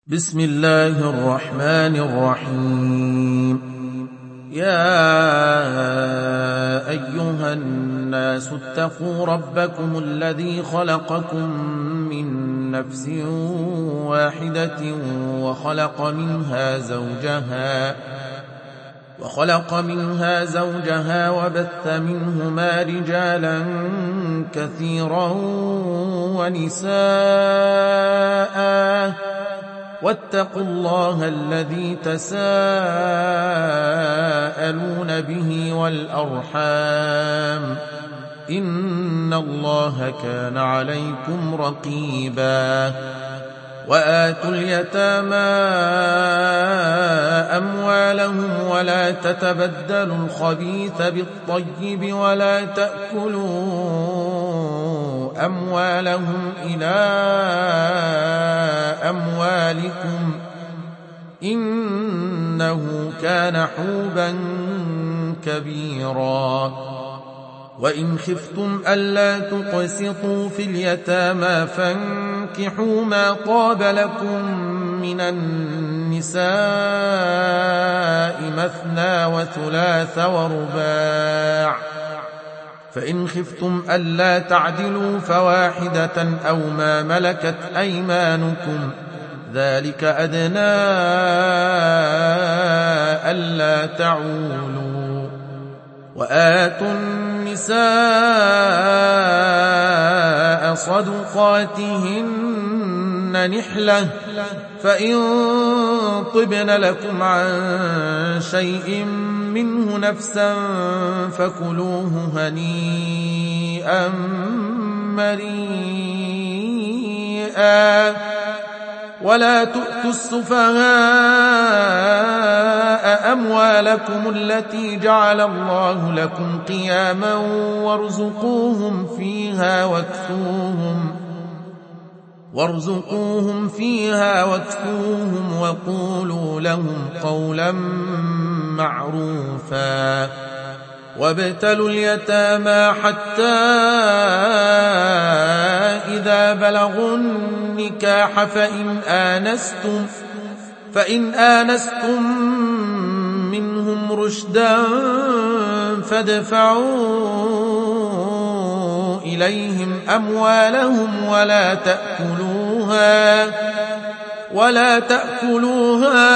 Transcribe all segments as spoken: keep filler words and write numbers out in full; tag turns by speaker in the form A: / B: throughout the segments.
A: بسم الله الرحمن الرحيم. يا أيها الناس اتقوا ربكم الذي خلقكم من نفس واحدة وخلق منها زوجها وخلق منها زوجها وبث منهما رجالا كثيرا ونساء واتقوا الله الذي تساءلون به والأرحام إن الله كان عليكم رقيبا. وآتوا اليتامى أموالهم ولا تتبدلوا الخبيث بالطيب ولا تأكلوا أموالهم إلى أموالكم إنه كان حوبا كبيرا. وإن خفتم ألا تقسطوا في اليتامى فانكحوا ما طاب لكم من النساء مثنى وثلاث ورباع، فإن خفتم ألا تعدلوا فواحدة أو ما ملكت أيمانكم ذلك أدنى ألا تعولوا. وآتوا النساء صدقاتهن نحلة فإن طبن لكم عن شيء منه نفسا فكلوه هنيئا مريئا. ولا تؤتوا السفهاء أموالكم التي جعل الله لكم قياما وارزقوهم فيها واكسوهم وارزقوهم فيها واكسوهم وقولوا لهم قولا معروفا. وابتلوا اليتامى حتى إذا بلغوا النكاح فإن آنستم فإن آنستم منهم رشدا فادفعوا إليهم أموالهم ولا تأكلوها ولا تأكلوها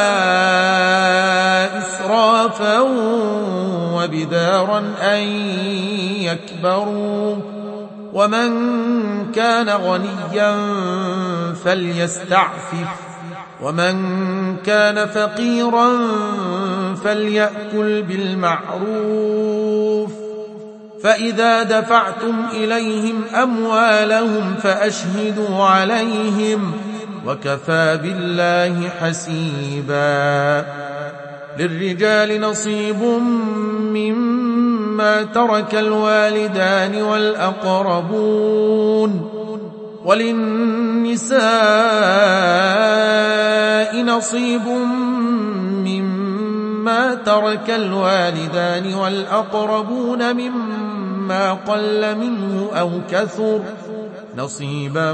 A: إسرافا وبدارا أن يكبروا. ومن كان غنيا فليستعفف ومن كان فقيرا فليأكل بالمعروف. فإذا دفعتم إليهم أموالهم فأشهدوا عليهم وكفى بالله حسيبا. للرجال نصيب مما ترك الوالدان والأقربون وللنساء نصيب مما ترك الوالدان والأقربون مما قل منه أو كثر نصيبا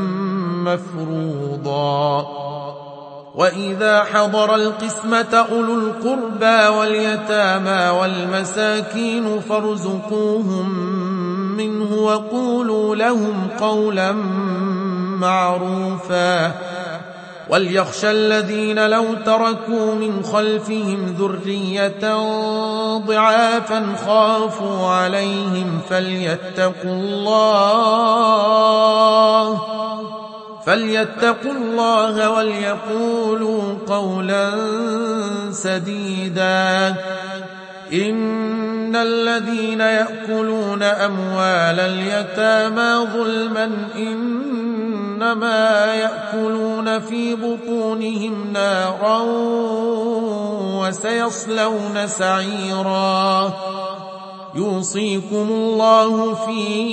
A: مفروضا. وإذا حضر القسمة أولو القربى واليتامى والمساكين فارزقوهم منه وقولوا لهم قولا معروفا. وليخشى الذين لو تركوا من خلفهم ذرية ضعافا خافوا عليهم فليتقوا الله فليتقوا الله وليقولوا قولا سديدا. إن الذين يأكلون أموال اليتامى ظلما إنما يأكلون في بطونهم نارا وسيصلون سعيرا. يوصيكم الله في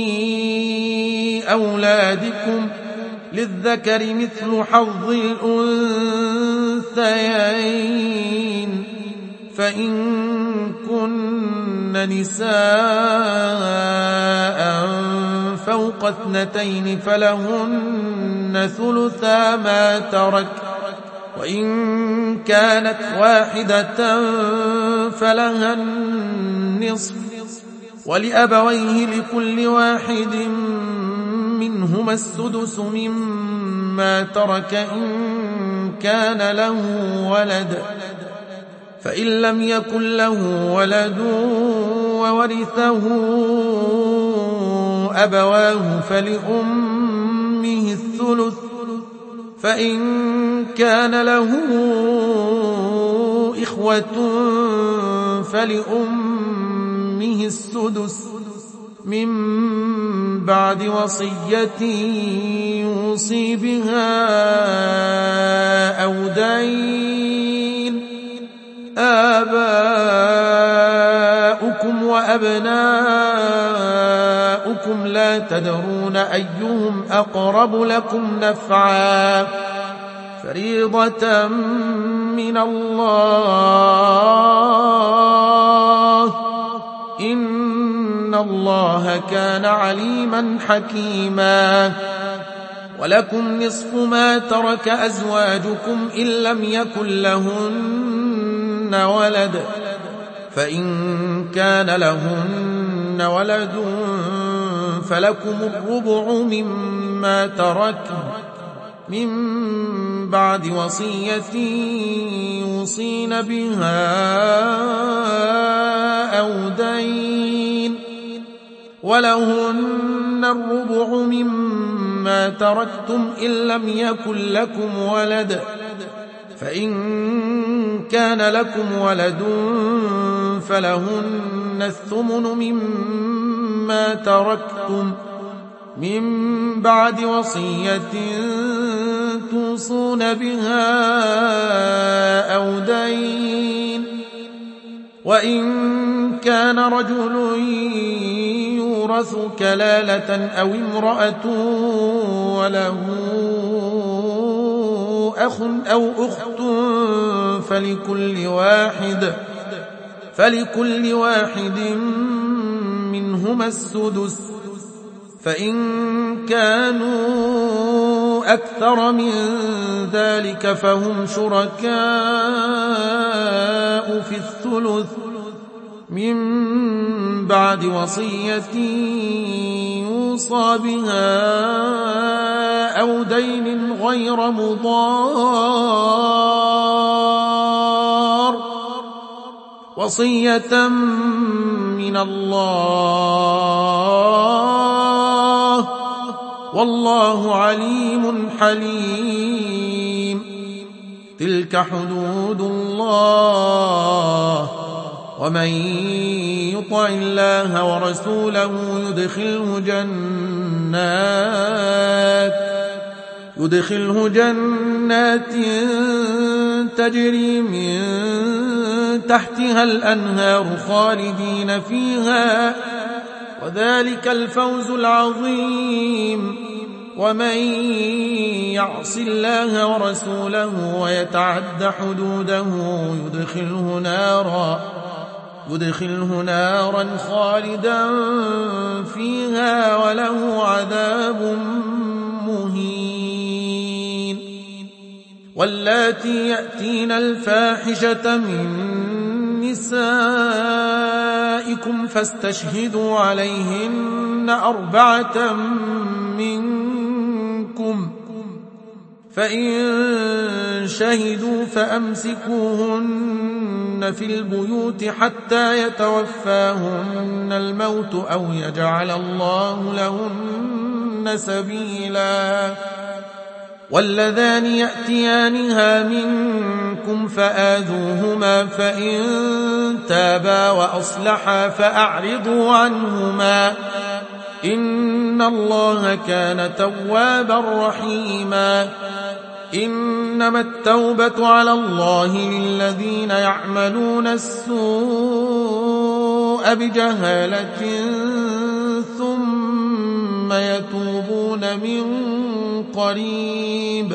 A: أولادكم للذكر مثل حظ الأنثيين فإن كن نساء فوق اثنتين فلهن ثلثا ما ترك، وإن كانت واحدة فلها النصف، ولأبويه لكل واحد منهما السدس مما ترك إن كان له ولد، فإن لم يكن له ولد وورثه أبواه فلأمه الثلث، فإن كان له إخوة فلأمه السدس من بعد وصية يوصي بها أو دين. آباؤكم وأبناؤكم لا تدرون أيهم أقرب لكم نفعا، فريضة من الله، إن الله كان عليما حكيما. ولكم نصف ما ترك أزواجكم إن لم يكن لهن ولد، فإن كان لهن ولد فلكم الربع مما ترك من بعد وصية يوصين بها أو دين، ولهن الربع مما تركتم إن لم يكن لكم ولد، فإن كان لكم ولد فلهن الثمن مما تركتم من بعد وصية توصون بها أو دين. وإن كان رجل يورث كلالة أو امرأة وله أخ أو أخت فلكل واحد فلكل واحد منهما السدس، فإن كانوا أكثر من ذلك فهم شركاء في الثلث من بعد وصية يوصى بها أو دين غير مضار، وصية من الله، والله عليم حليم. تلك حدود الله، ومن يطع الله ورسوله يدخله جنات يدخله جنات تجري من تحتها الأنهار خالدين فيها، وذلك الفوز العظيم. ومن يعص الله ورسوله ويتعد حدوده يدخله نارا يدخله نارا خالدا فيها وله عذاب مهين. واللاتي يأتين الفاحشة من نسائكم فاستشهدوا عليهن أربعة منكم، فإن شهدوا فأمسكوهن في البيوت حتى يتوفاهن الموت أو يجعل الله لهن سبيلا. واللذان يأتيانها منكم فآذوهما، فإن تابا وأصلحا فأعرضوا عنهما، إن الله كان توابا رحيما. إنما التوبة على الله للذين يعملون السوء بجهالة ثم يتوبون من قريب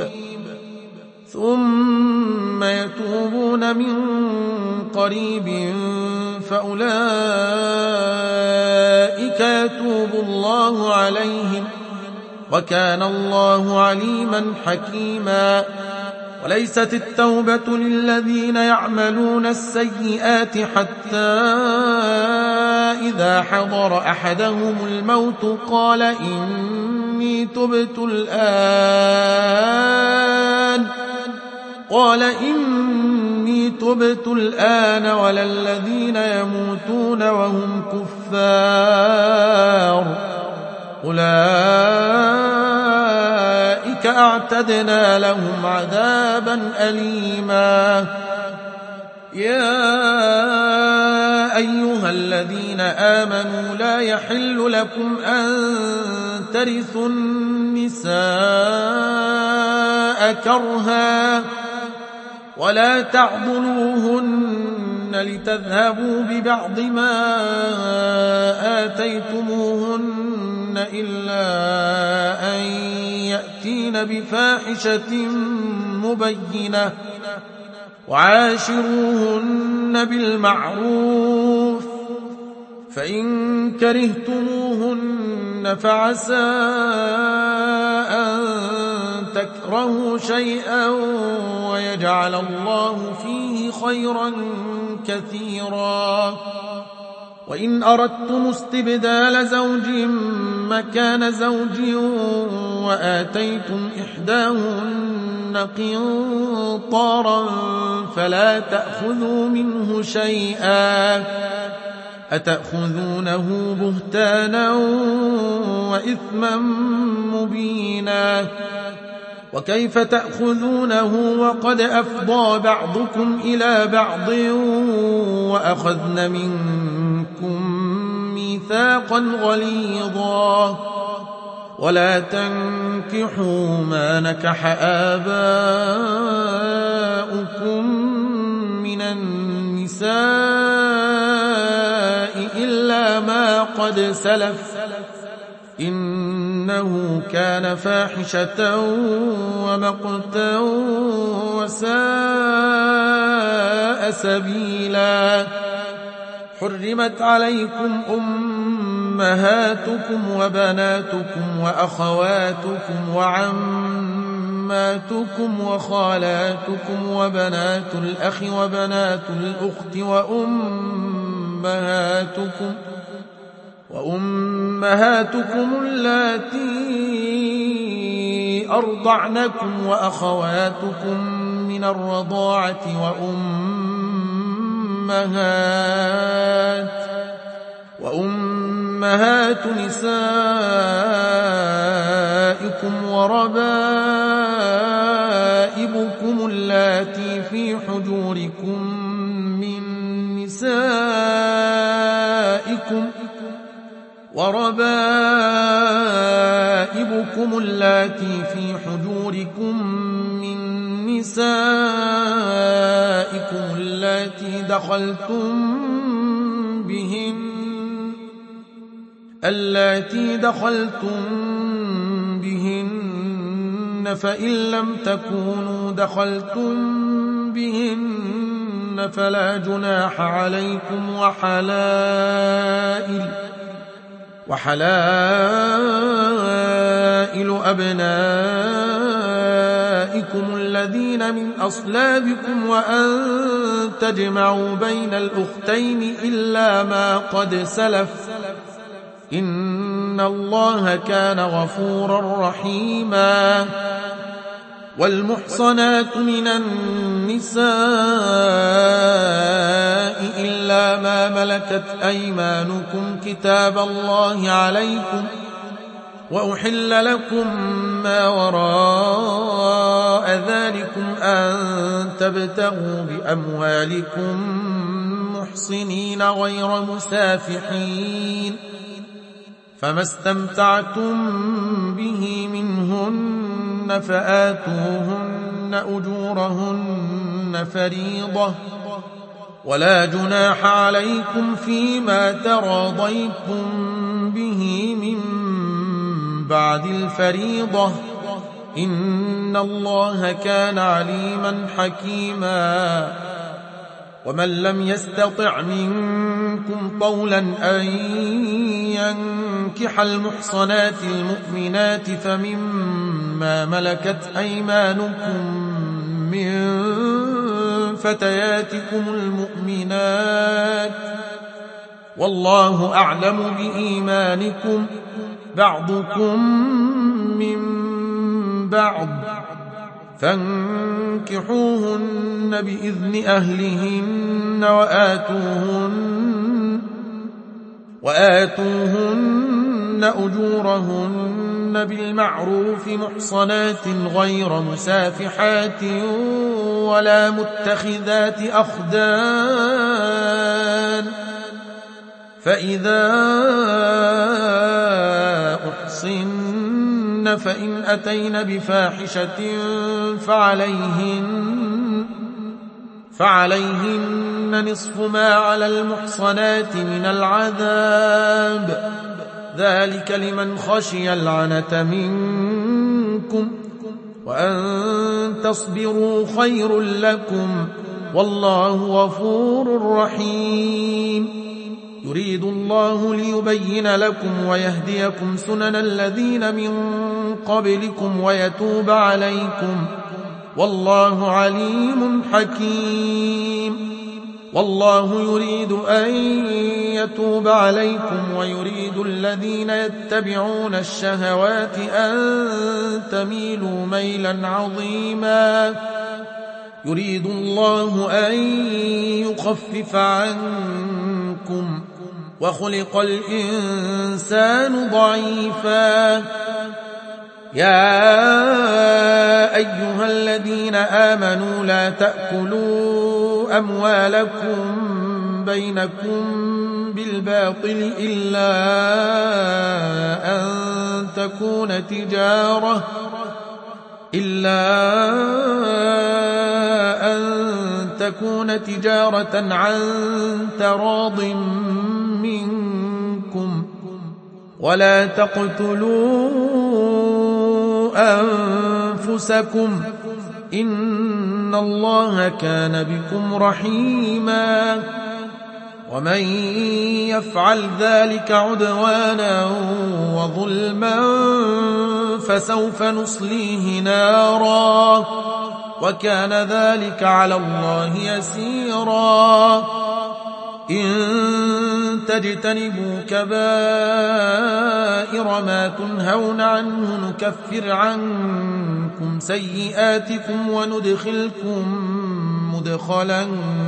A: ثم يتوبون من قريب فأولئك فيتوب الله عليهم وكان الله عليما حكيما. وليست التوبة للذين يعملون السيئات حتى إذا حضر أحدهم الموت قال إني تبت الآن قال إني تبت الآن ولا الذين يموتون وهم كفار أولئك أعتدنا لهم عذابا أليما. يا أيها الذين آمنوا لا يحل لكم أن ترثوا النساء كرها ولا تعضلوهن لتذهبوا ببعض ما آتيتموهن إلا أن يأتين بفاحشة مبينة وعاشروهن بالمعروف فإن كرهتموهن فعسى أن تكرهوا شيئا ويجعل الله فيه خيرا كثيرا. وإن أردتم استبدال زوج مكان زوج وآتيتم إحداهن قنطارا فلا تأخذوا منه شيئا أتأخذونه بهتانا وإثما مبينا. وكيف تأخذونه وقد أفضى بعضكم إلى بعض وأخذن منكم ميثاقا غليظا. ولا تنكحوا ما نكح آباؤكم من النساء إلا ما قد سلف إنه كان فاحشة ومقتا وساء سبيلا. حرمت عليكم أمهاتكم وبناتكم وأخواتكم وعماتكم وخالاتكم وبنات الأخ وبنات الأخت وأمهاتكم وأمهاتكم اللاتي أرضعنكم وأخواتكم من الرضاعة وأمهات وأمهات نسائكم وربائبكم اللاتي في حجوركم من نسائكم وربائبكم اللاتي في حجوركم من نسائكم اللاتي دخلتم بهن اللاتي دخلتم بهن فإن لم تكونوا دخلتم بهن فلا جناح عليكم وحلائل وحلائل أبنائكم الذين من أصلابكم وأن تجمعوا بين الأختين إلا ما قد سلف إن الله كان غفورا رحيما. والمحصنات من النساء إلا ما ملكت أيمانكم كتاب الله عليكم وأحل لكم ما وراء ذلكم أن تبتغوا بأموالكم محصنين غير مسافحين فما استمتعتم به منهن فآتوهن أجورهن فريضة ولا جناح عليكم فيما تراضيتم به من بعد الفريضة إن الله كان عليما حكيما. ومن لم يستطع منكم طولا أن ينكح المحصنات المؤمنات فمما ملكت أيمانكم من فتياتكم المؤمنات والله أعلم بإيمانكم بعضكم من بعض فانكحوهن بإذن أهلهن وآتوهن, وآتوهن أجورهن بالمعروف محصنات غير مسافحات ولا متخذات أخدان فإذا أحصن فإن أتين بفاحشة فعليهن, فعليهن نصف ما على المحصنات من العذاب ذلك لمن خشي العنة منكم وأن تصبروا خير لكم والله غفور رحيم يريد الله ليبين لكم ويهديكم سنن الذين من قبلكم ويتوب عليكم والله عليم حكيم والله يريد أن يتوب عليكم ويريد الذين يتبعون الشهوات أن تميلوا ميلا عظيما يريد الله أن يخفف عنكم وخلق الإنسان ضعيفا يا أيها الذين آمنوا لا تأكلوا أموالكم بينكم بالباطل إلا أن تكون تجارة إلا أن تكون تجارة عن تراض منكم ولا تقتلوا أنفسكم إن الله كان بكم رحيما ومن يفعل ذلك عدوانا وظلما فسوف نصليه نارا وكان ذلك على الله يسيرا إن تجتنبوا كبائر ما تنهون عنه نكفر عنكم سيئاتكم وندخلكم مدخلا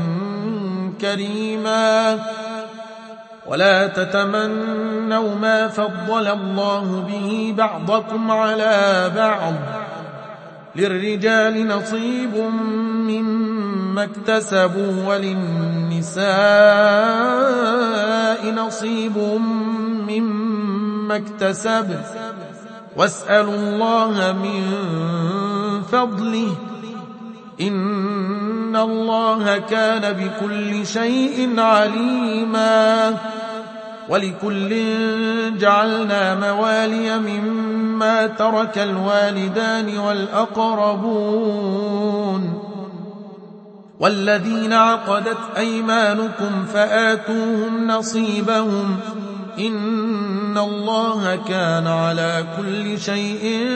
A: كريما ولا تتمنوا ما فضل الله به بعضكم على بعض للرجال نصيب مما اكتسبوا وللنساء نصيب مما اكتسب واسألوا الله من فضله إن الله كان بكل شيء عليما ولكل جعلنا موالي مما ترك الوالدان والأقربون والذين عقدت أيمانكم فآتوهم نصيبهم إن الله كان على كل شيء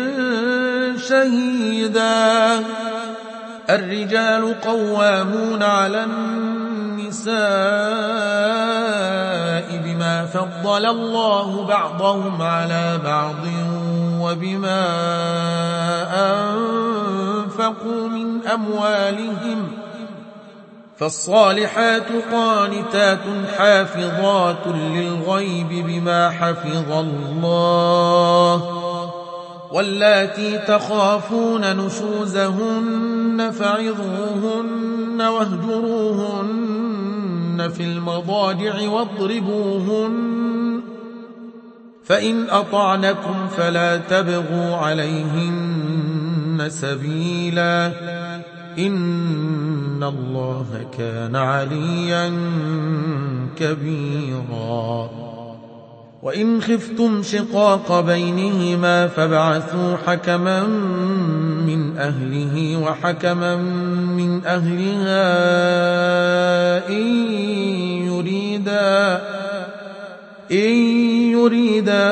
A: شهيدا الرجال قوامون على النساء بما فضل الله بعضهم على بعض وبما أنفقوا من أموالهم فالصالحات قانتات حافظات للغيب بما حفظ الله واللاتي تخافون نشوزهن فعظوهن واهجروهن في المضاجع واضربوهن فإن أطعنكم فلا تبغوا عليهن سبيلا إن الله كان عليا كبيرا وإن خفتم شقاق بينهما فابعثوا حكما من أهله وحكما من أهلها إن يريدا إن يريدا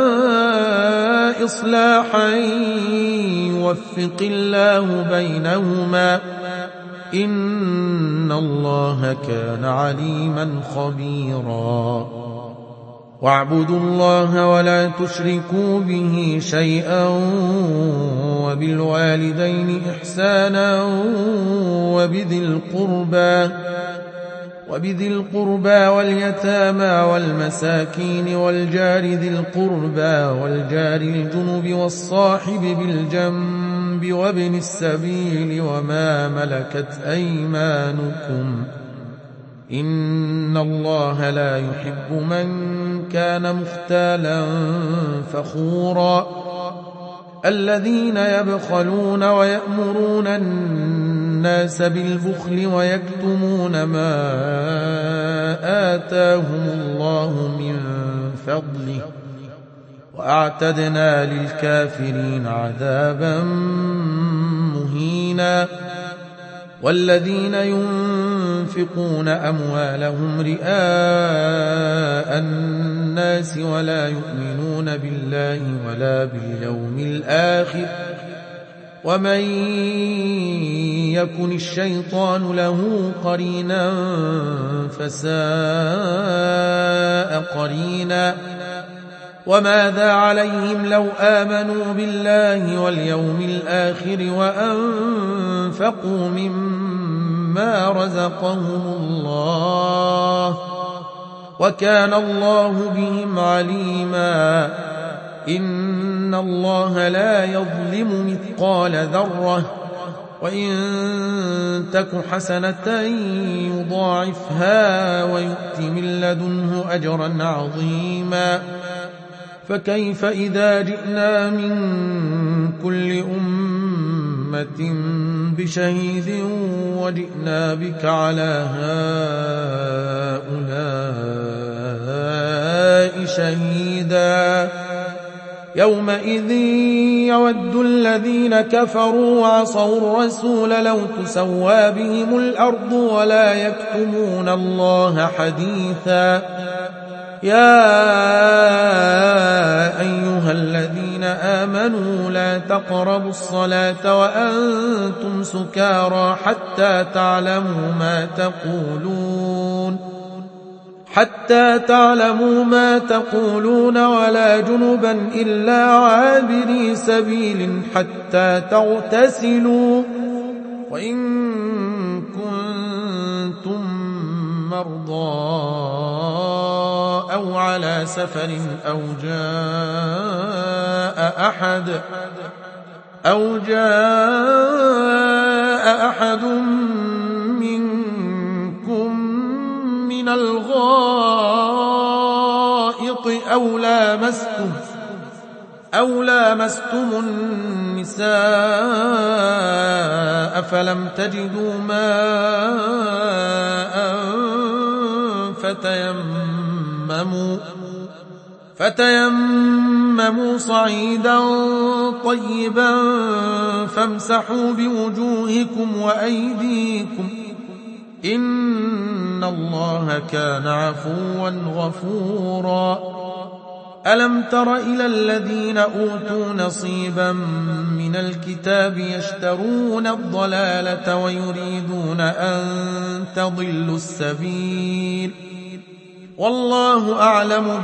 A: إصلاحا يوفق الله بينهما إن الله كان عليما خبيرا واعبدوا الله ولا تشركوا به شيئا وبالوالدين إحسانا وبذي القربى وبذي القربى واليتامى والمساكين والجار ذي القربى والجار الجنب والصاحب بالجنب وابن السبيل وما ملكت أيمانكم إن الله لا يحب من كان مختالا فخورا الذين يبخلون ويأمرون الناس بالبخل ويكتمون ما آتاهم الله من فضله وأعتدنا للكافرين عذابا مهينا والذين ينفقون أموالهم رئاء الناس ولا يؤمنون بالله ولا باليوم الآخر ومن يكن الشيطان له قرينا فساء قرينا وماذا عليهم لو آمنوا بالله واليوم الآخر وأنفقوا مما رزقهم الله وكان الله بهم عليما إن الله لا يظلم مثقال ذرة وإن تك حسنة يضاعفها ويؤت من لدنه أجرا عظيما فكيف إذا جئنا من كل أمة بشهيد وجئنا بك على هؤلاء شهيدا يومئذ يود الذين كفروا وعصوا الرسول لو تسوى بهم الأرض ولا يكتمون الله حديثا يا أيها الذين آمنوا لا تقربوا الصلاة وأنتم سكارى حتى تعلموا ما تقولون حتى تعلموا ما تقولون ولا جنبا إلا عابري سبيل حتى تغتسلوا وإن كنتم مرضى أو على سفر أو جاء أحد أو جاء أحد منكم من الغائط أو لامستم أو لامستم النساء فلم تجدوا ماء فتيمموا فتيمموا صعيدا طيبا فامسحوا بوجوهكم وأيديكم إن الله كان عفوا غفورا ألم تر إلى الذين أوتوا نصيبا من الكتاب يشترون الضلالة ويريدون أن تضلوا السبيل والله أعلم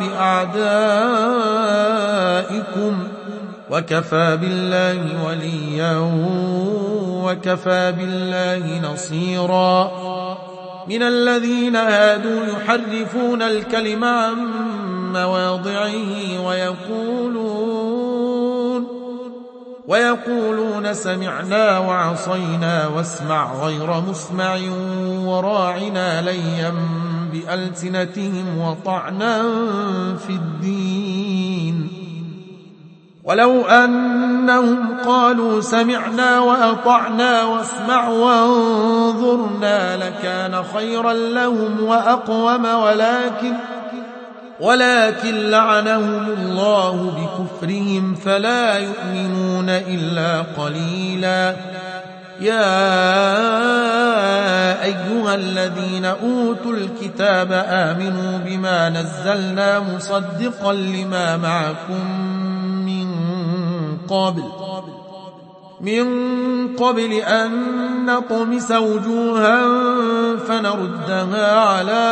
A: بأعدائكم وكفى بالله وليا وكفى بالله نصيرا من الذين هادوا يحرفون الكلم عن مواضعه ويقولون ويقولون سمعنا وعصينا واسمع غير مسمع وراعنا ليا بألسنتهم وطعنا في الدين ولو أنهم قالوا سمعنا وأطعنا واسمع وانظرنا لكان خيرا لهم وأقوم ولكن ولكن لعنهم الله بكفرهم فلا يؤمنون إلا قليلا يا أيها أيها الذين أوتوا الكتاب آمنوا بما نزلنا مصدقا لما معكم من قبل من قبل أن نطمس وجوها فنردها على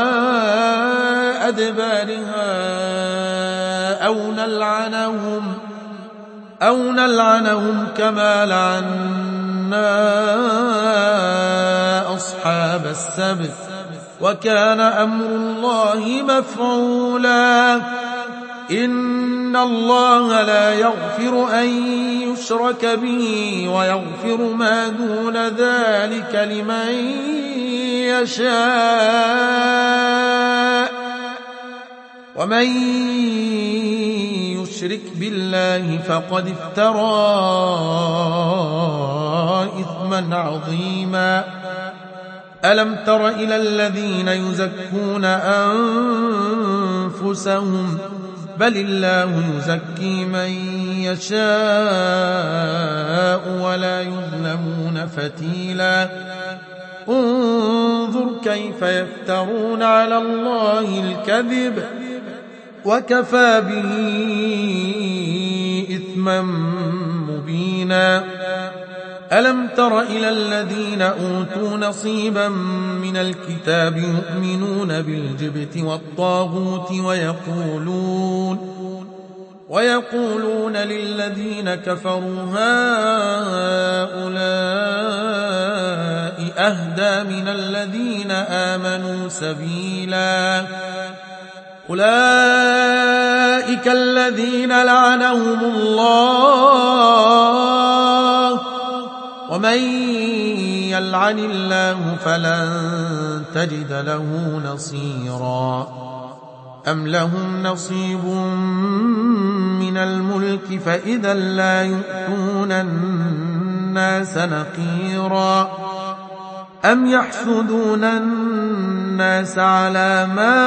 A: أدبارها أو نلعنهم أو نلعنهم كما لعنا أصحاب السبت وكان أمر الله مفعولا. إن الله لا يغفر أن يشرك به ويغفر ما دون ذلك لمن يشاء ومن يشرك بالله فقد افترى إثما عظيما. ألم تر إلى الذين يزكون أنفسهم بل الله يزكي من يشاء ولا يظلمون فتيلا. انظر كيف يفترون على الله الكذب وكفى به إثما مبينا. ألم تر إلى الذين أوتوا نصيبا من الكتاب يؤمنون بالجبت والطاغوت ويقولون ويقولون للذين كفروا هؤلاء أهدى من الذين آمنوا سبيلا. أولئك الذين لعنهم الله ومن يلعن الله فلن تجد له نصيرا. أم لهم نصيب من الملك فإذا لا يؤتون الناس نقيرا. أم يحسدون الناس على ما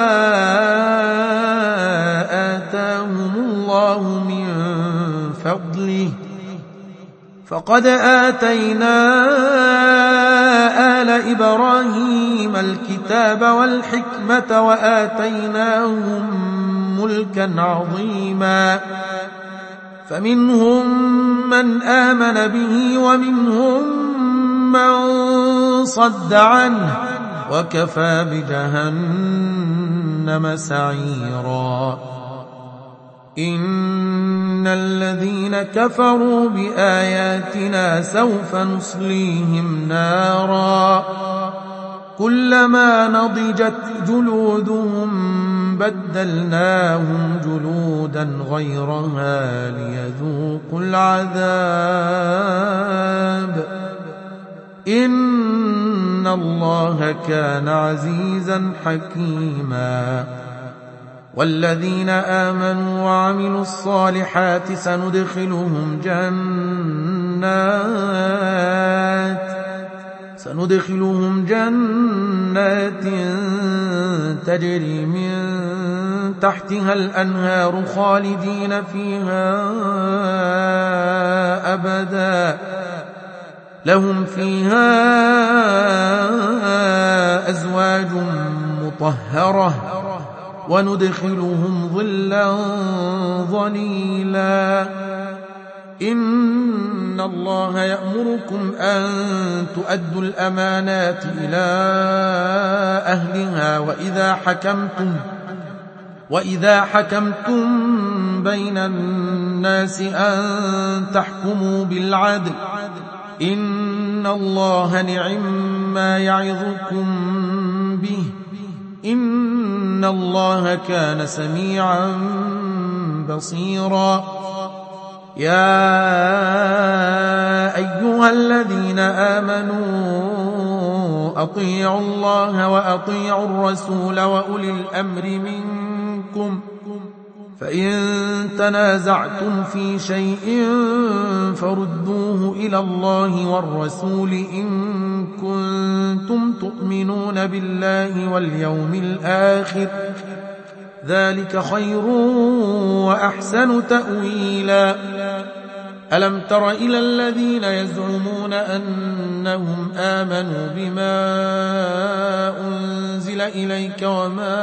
A: آتاهم الله من فضله فقد آتينا آل إبراهيم الكتاب والحكمة وآتيناهم ملكا عظيما. فمنهم من آمن به ومنهم من صد عنه وكفى بجهنم سعيرا. إن الذين كفروا بآياتنا سوف نصليهم نارا كلما نضجت جلودهم بدلناهم جلودا غيرها ليذوقوا العذاب إن الله كان عزيزا حكيما. والذين آمنوا وعملوا الصالحات سندخلهم جنات سندخلهم جنات تجري من تحتها الأنهار خالدين فيها أبدا لهم فيها أزواج مطهرة وندخلهم ظلا ظليلا. إن الله يأمركم أن تؤدوا الأمانات إلى أهلها وإذا حكمتم وإذا حكمتم بين الناس أن تحكموا بالعدل إن الله نعم ما يعظكم به إن الله كان سميعا بصيرا. يا أيها الذين آمنوا أطيعوا الله وأطيعوا الرسول وأولي الأمر منكم فإن تنازعتم في شيء فردوه إلى الله والرسول إن كنتم تؤمنون بالله واليوم الآخر ذلك خير وأحسن تأويلا. ألم تر إلى الذين يزعمون أنهم آمنوا بما أنزل إليك وما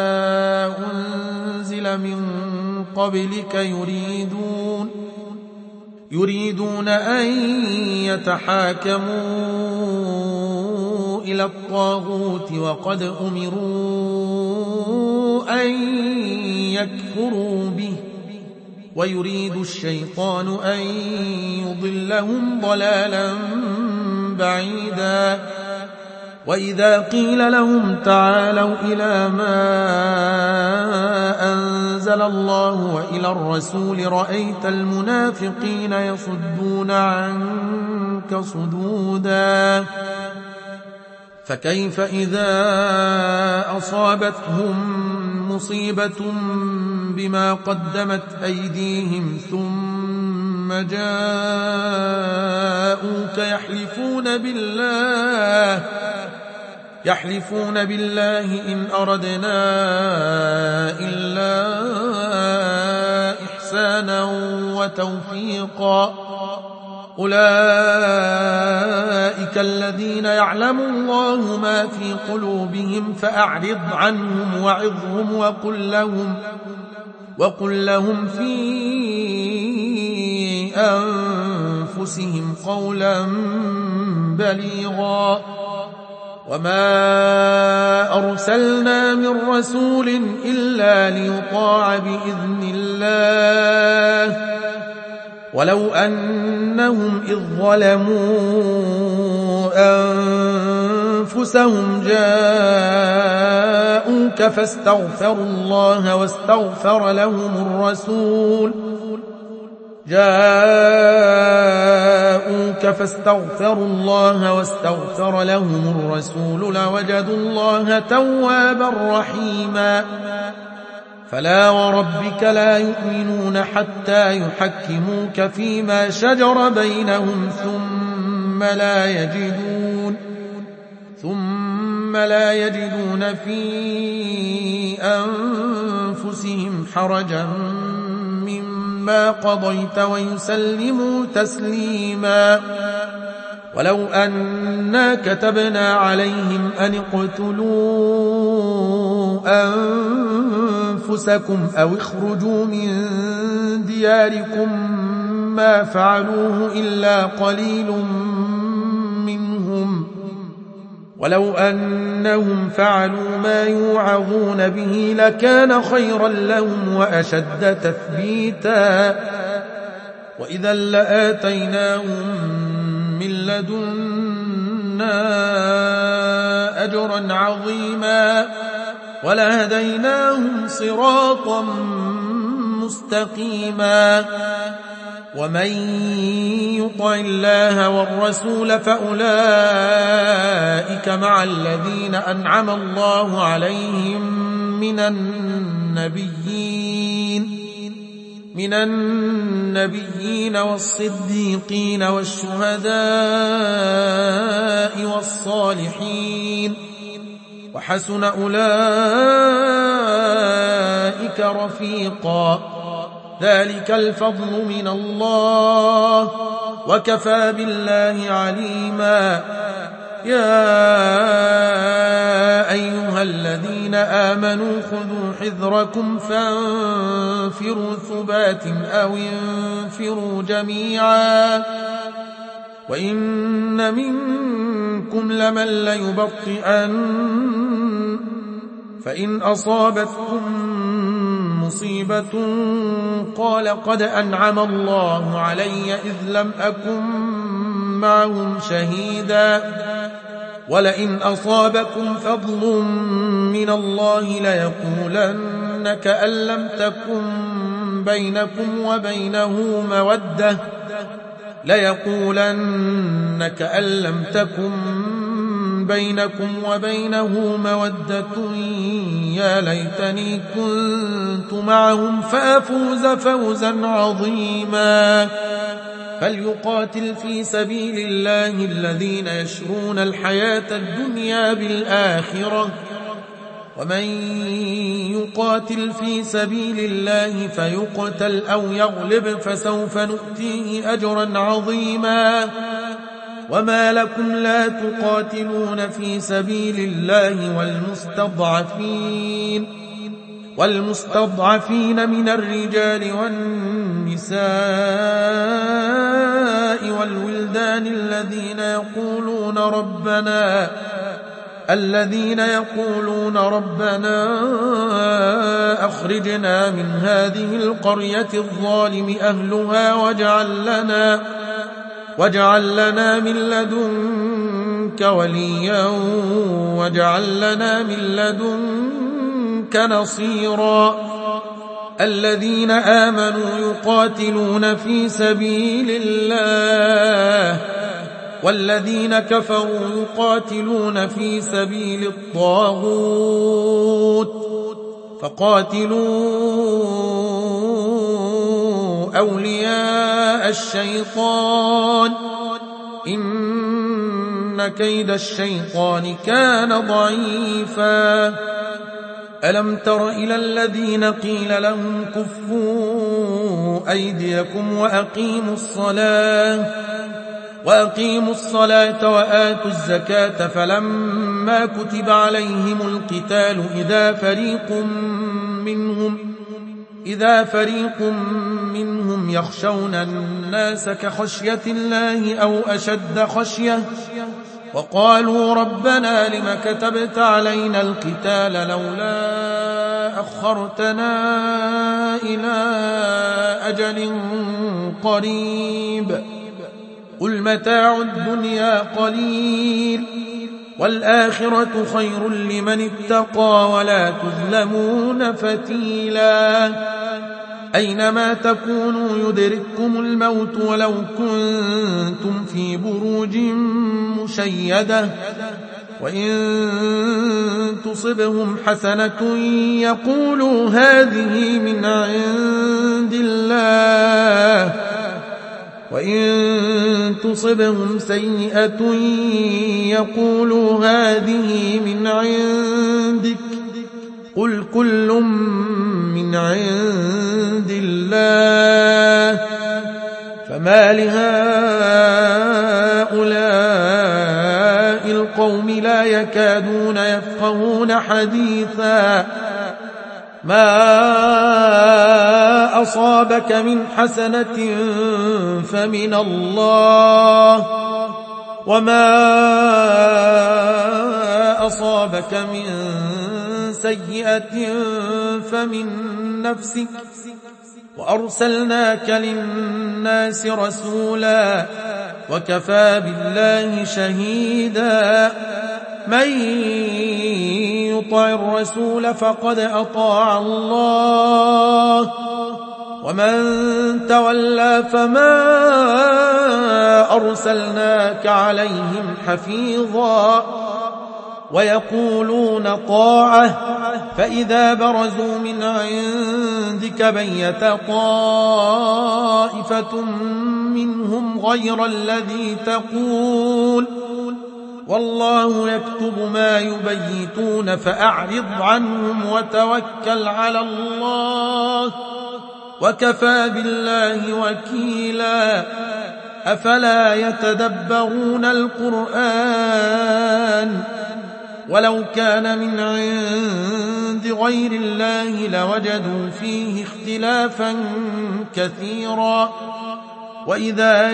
A: أنزل من قبلك يريدون يريدون أن يتحاكموا إلى الطاغوت وقد أمروا أن يكفروا به ويريد الشيطان أن يضلهم ضلالا بعيدا وإذا قيل لهم تعالوا إلى ما أنزل الله وإلى الرسول رأيت المنافقين يصدون عنك صدودا فكيف إذا أصابتهم مصيبة بما قدمت أيديهم ثم جاءوك يحلفون بالله يحلفون بالله إن أردنا إلا إحسانا وتوفيقا أولئك الذين يعلم الله ما في قلوبهم فأعرض عنهم وعظهم وقل لهم وقل لهم في أنفسهم قولا بليغا وما أرسلنا من رسول إلا ليطاع بإذن الله ولو أنهم إذ ظلموا أنفسهم جاءوك فاستغفروا الله واستغفر لهم الرسول جاءوك فاستغفروا الله واستغفر لهم الرسول لوجدوا الله توابا رحيما فلا وربك لا يؤمنون حتى يحكموك فيما شجر بينهم ثم لا يجدون ثم لا يجدون في أنفسهم حرجا مما قضيت ويسلموا تسليما ولو أنا كتبنا عليهم أن اقتلوا أنفسكم أو اخرجوا من دياركم ما فعلوه إلا قليل منهم ولو أنهم فعلوا ما يوعظون به لكان خيرا لهم وأشد تثبيتا وإذا لآتيناهم من لدنا أجرا عظيما ولهديناهم صراطا مستقيما ومن يطع الله والرسول فأولئك مع الذين أنعم الله عليهم من النبيين من النبيين والصديقين والشهداء والصالحين وحسن أولئك رفيقا ذلك الفضل من الله وكفى بالله عليما يا أيها الذين آمنوا خذوا حذركم فانفروا ثبات أو انفروا جميعا وإن منكم لمن ليبطئن فإن أصابتكم مصيبة قال قد أنعم الله علي إذ لم أكن معهم شهيدا ولئن أصابكم فضل من الله ليقولن كأن لم تكن بينكم وبينه مودة ليقولن كأن لم تكن بينكم وبينه مودة يا ليتني كنت معهم فأفوز فوزا عظيما فليقاتل في سبيل الله الذين يشرون الحياة الدنيا بالآخرة ومن يقاتل في سبيل الله فيقتل أو يغلب فسوف نؤتيه أجرا عظيما وما لكم لا تقاتلون في سبيل الله والمستضعفين والمستضعفين من الرجال والنساء والولدان الذين يقولون ربنا الذين يقولون ربنا أخرجنا من هذه القرية الظالم أهلها واجعل لنا واجعل لنا من لدنك وليا واجعل لنا من لدنك نصيرا الذين آمنوا يقاتلون في سبيل الله والذين كفروا يقاتلون في سبيل الطاغوت فقاتلوا أولياء الشيطان إن كيد الشيطان كان ضعيفا ألم تر إلى الذين قيل لهم كفوا أيديكم وأقيموا الصلاة وأقيموا الصلاة وآتوا الزكاة فلما كتب عليهم القتال إذا فريق منهم إذا فريق منهم يخشون الناس كخشية الله أو أشد خشية وقالوا ربنا لم كتبت علينا القتال لولا أخرتنا إلى أجل قريب قل متاع الدنيا قليل والآخرة خير لمن اتقى ولا تظلمون فتيلا أينما تكونوا يدرككم الموت ولو كنتم في بروج مشيدة وإن تصبهم حسنة يقولوا هذه من عند الله وإن تصبهم سيئة يقولوا هذه من عندك قل كل من عند الله فما لهؤلاء القوم لا يكادون يفقهون حديثا ما أصابك من حسنة فمن الله وما أصابك من سيئة فمن نفسك وأرسلناك للناس رسولا وكفى بالله شهيدا من يطع الرسول فقد أطاع الله ومن تولى فما أرسلناك عليهم حفيظا ويقولون طاعة فإذا برزوا من عندك بيت طائفة منهم غير الذي تقول والله يكتب ما يبيتون فأعرض عنهم وتوكل على الله وكفى بالله وكيلا أفلا يتدبرون القرآن ولو كان من عند غير الله لوجدوا فيه اختلافا كثيرا وإذا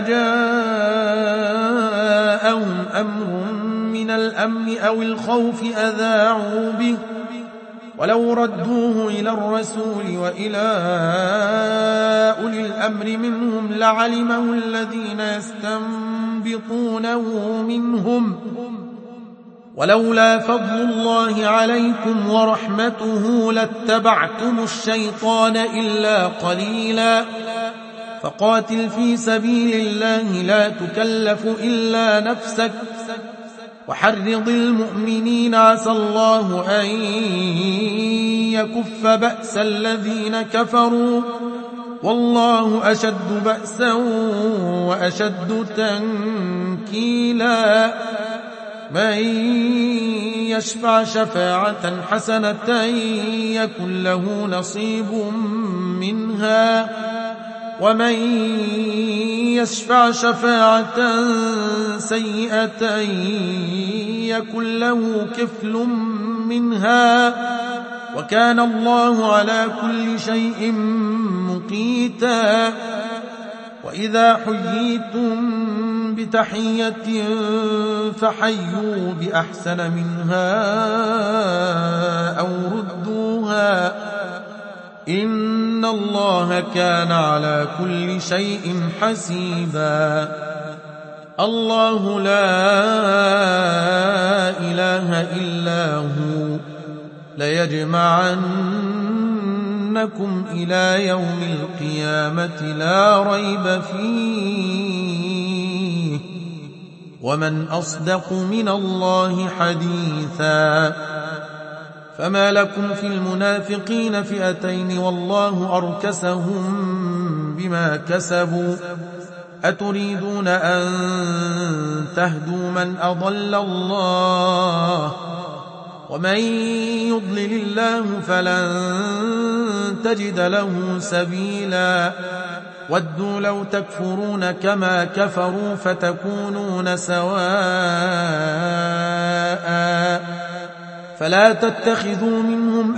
A: جاءهم أمر من الأمن أو الخوف أذاعوا به ولو ردوه إلى الرسول وإلى أولي الأمر منهم لعلمه الذين يستنبطونه منهم ولولا فضل الله عليكم ورحمته لاتبعتم الشيطان إلا قليلا فقاتل في سبيل الله لا تكلف إلا نفسك وحرض المؤمنين عسى الله أن يكف بأس الذين كفروا والله أشد بأسا وأشد تنكيلا من يشفع شفاعة حسنة يكن له نصيب منها ومن يشفع شفاعة سيئة يكن له كفل منها وكان الله على كل شيء مقيتا. وإذا حييتم بتحية فحيوا بأحسن منها أو ردوها إن الله كان على كل شيء حسيبا. الله لا إله إلا هو ليجمعنكم إلى يوم القيامة لا ريب فيه ومن أصدق من الله حديثا. فما لكم في المنافقين فئتين والله أركسهم بما كسبوا أتريدون أن تهدوا من أضل الله ومن يضلل الله فلن تجد له سبيلا. ودوا لو تكفرون كما كفروا فتكونون سواء فلا تتخذوا منهم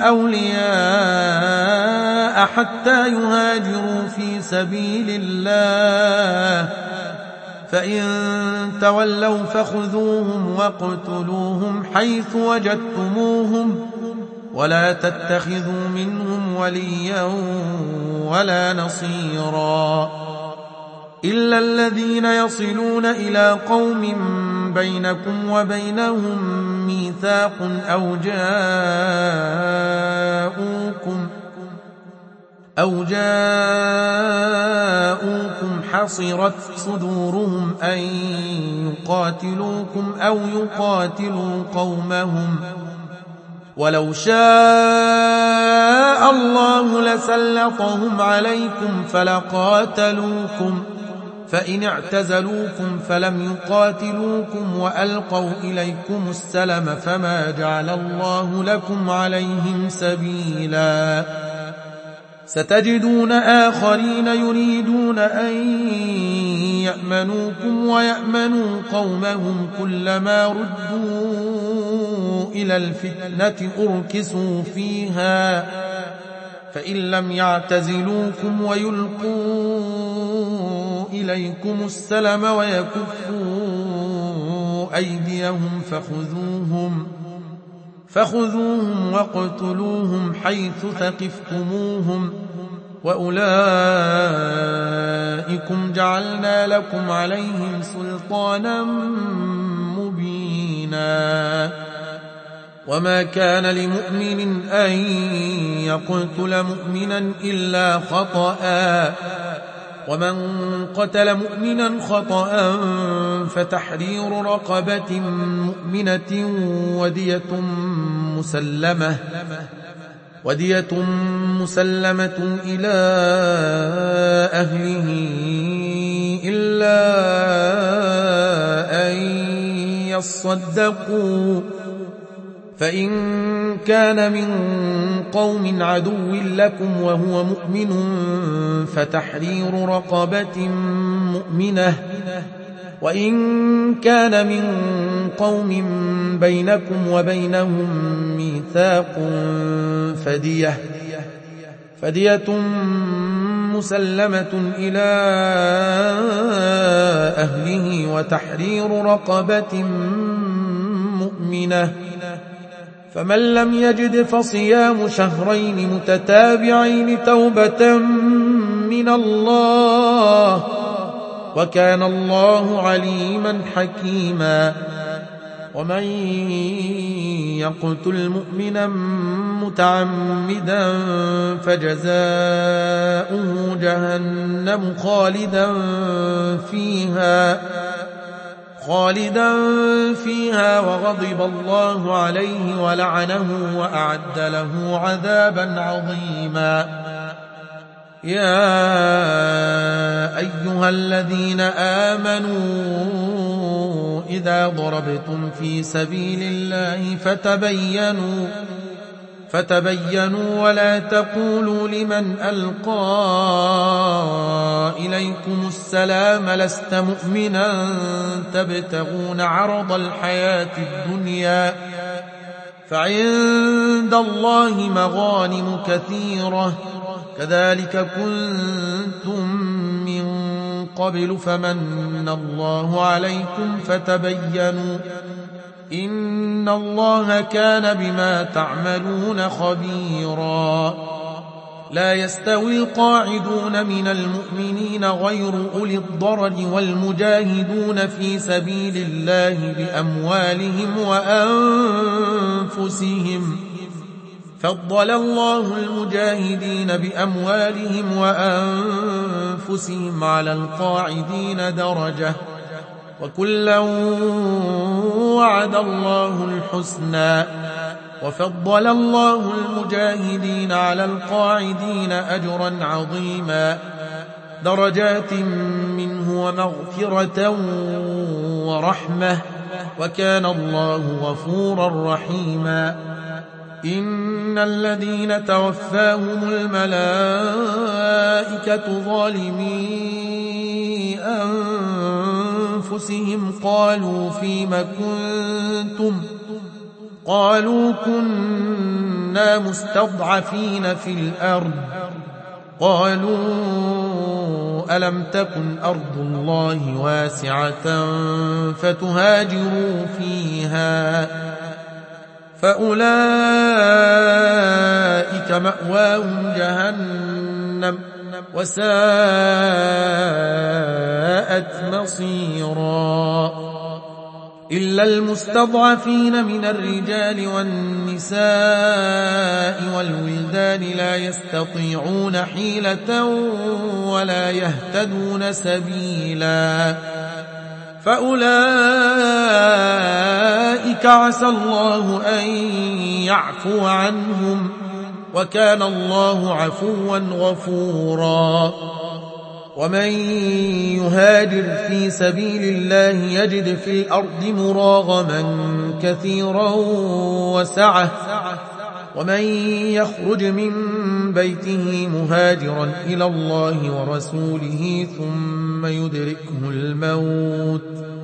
A: أولياء حتى يهاجروا في سبيل الله فإن تولوا فخذوهم واقتلوهم حيث وجدتموهم ولا تتخذوا منهم وليا ولا نصيرا إلا الذين يصلون إلى قوم بينكم وبينهم ميثاق أو جاءوكم أو جاءوكم حصرت صدورهم أن يقاتلوكم أو يقاتلوا قومهم ولو شاء الله لسلطهم عليكم فلقاتلوكم فإن اعتزلوكم فلم يقاتلوكم وألقوا إليكم السلم فما جعل الله لكم عليهم سبيلا. ستجدون آخرين يريدون أن يأمنوكم ويأمنوا قومهم كلما ردوا إلى الفتنة أركسوا فيها فإن لم يعتزلوكم ويلقوا إليكم السلم ويكفوا أيديهم فخذوهم فخذوهم واقتلوهم حيث ثقفتموهم وأولئكم جعلنا لكم عليهم سلطانا مبينا. وما كان لمؤمن أن يقتل مؤمنا إلا خطأ ومن قتل مؤمنا خطأ فتحرير رقبة مؤمنة ودية مسلمة ودية مسلمة إلى أهله إلا أن يصدقوا فإن كان من قوم عدو لكم وهو مؤمن فتحرير رقبة مؤمنة وإن كان من قوم بينكم وبينهم ميثاق فدية فدية مسلمة إلى أهله وتحرير رقبة مؤمنة فمن لم يجد فصيام شهرين متتابعين توبة من الله وكان الله عليما حكيما. ومن يقتل مؤمنا متعمدا فجزاؤه جهنم خالدا فيها خالدا فيها وغضب الله عليه ولعنه وأعد له عذابا عظيما. يا أيها الذين آمنوا إذا ضربتم في سبيل الله فتبينوا فتبينوا ولا تقولوا لمن ألقى إليكم السلام لست مؤمنا تبتغون عرض الحياة الدنيا فعند الله مغانم كثيرة كذلك كنتم من قبل فمن الله عليكم فتبينوا إن الله كان بما تعملون خبيرا لا يستوي القاعدون من المؤمنين غير أولي الضرر والمجاهدون في سبيل الله بأموالهم وأنفسهم فضل الله المجاهدين بأموالهم وأنفسهم على القاعدين درجة وكلا وعد الله الحسنى وفضل الله المجاهدين على القاعدين أجرا عظيما درجات منه ومغفرة ورحمة وكان الله غفورا رحيما إن الذين توفاهم الملائكة ظالمي أنفسهم قالوا فيم كنتم قالوا كنا مستضعفين في الأرض قالوا ألم تكن أرض الله واسعة فتهاجروا فيها فأولئك مأواهم جهنم وساءت مصيرا إلا المستضعفين من الرجال والنساء والولدان لا يستطيعون حيلة ولا يهتدون سبيلا فأولئك عسى الله أن يعفو عنهم وكان الله عفوا غفورا ومن يهاجر في سبيل الله يجد في الأرض مراغما كثيرا وسعة ومن يخرج من بيته مهاجرا إلى الله ورسوله ثم يدركه الموت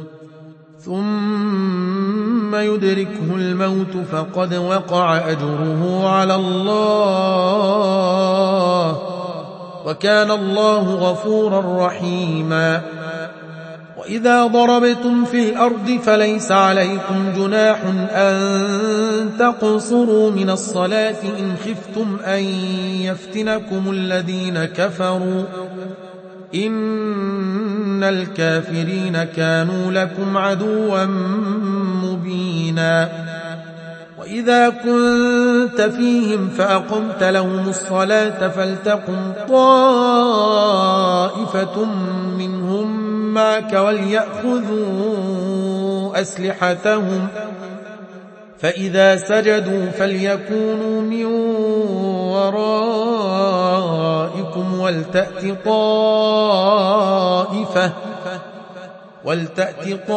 A: ثم يدركه الموت فقد وقع أجره على الله وكان الله غفورا رحيما وإذا ضربتم في الأرض فليس عليكم جناح أن تقصروا من الصلاة إن خفتم أن يفتنكم الذين كفروا إن الكافرين كانوا لكم عدوا مبينا وإذا كنت فيهم فأقمت لهم الصلاة فلتقم طائفة منهم معك وليأخذوا أسلحتهم فإذا سجدوا فليكونوا من ورائكم ولتأت طائفة ولتأت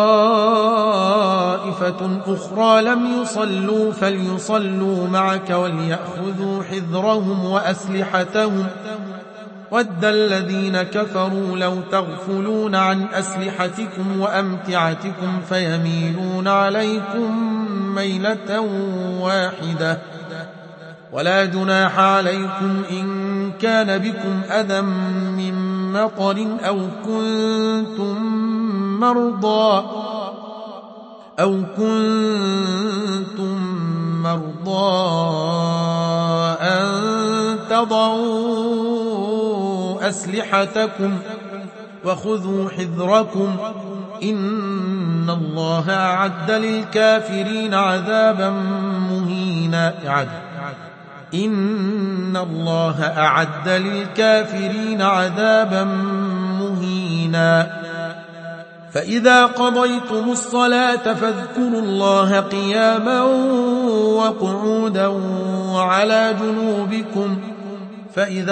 A: طائفة أخرى لم يصلوا فليصلوا معك وليأخذوا حذرهم وأسلحتهم ود الذين كفروا لو تغفلون عن أسلحتكم وأمتعتكم فيميلون عليكم ميلة واحدة ولا جناح عليكم إن كان بكم أذى من مطر أو كنتم مرضى أو كنتم مرضى أن تضعوا أسلحتكم وخذوا حذركم إن الله أعد للكافرين عذابا مهينا إن الله أعد للكافرين عذابا مهينا فإذا قضيتم الصلاة فاذكروا الله قياما وقعودا وعلى جنوبكم فإذا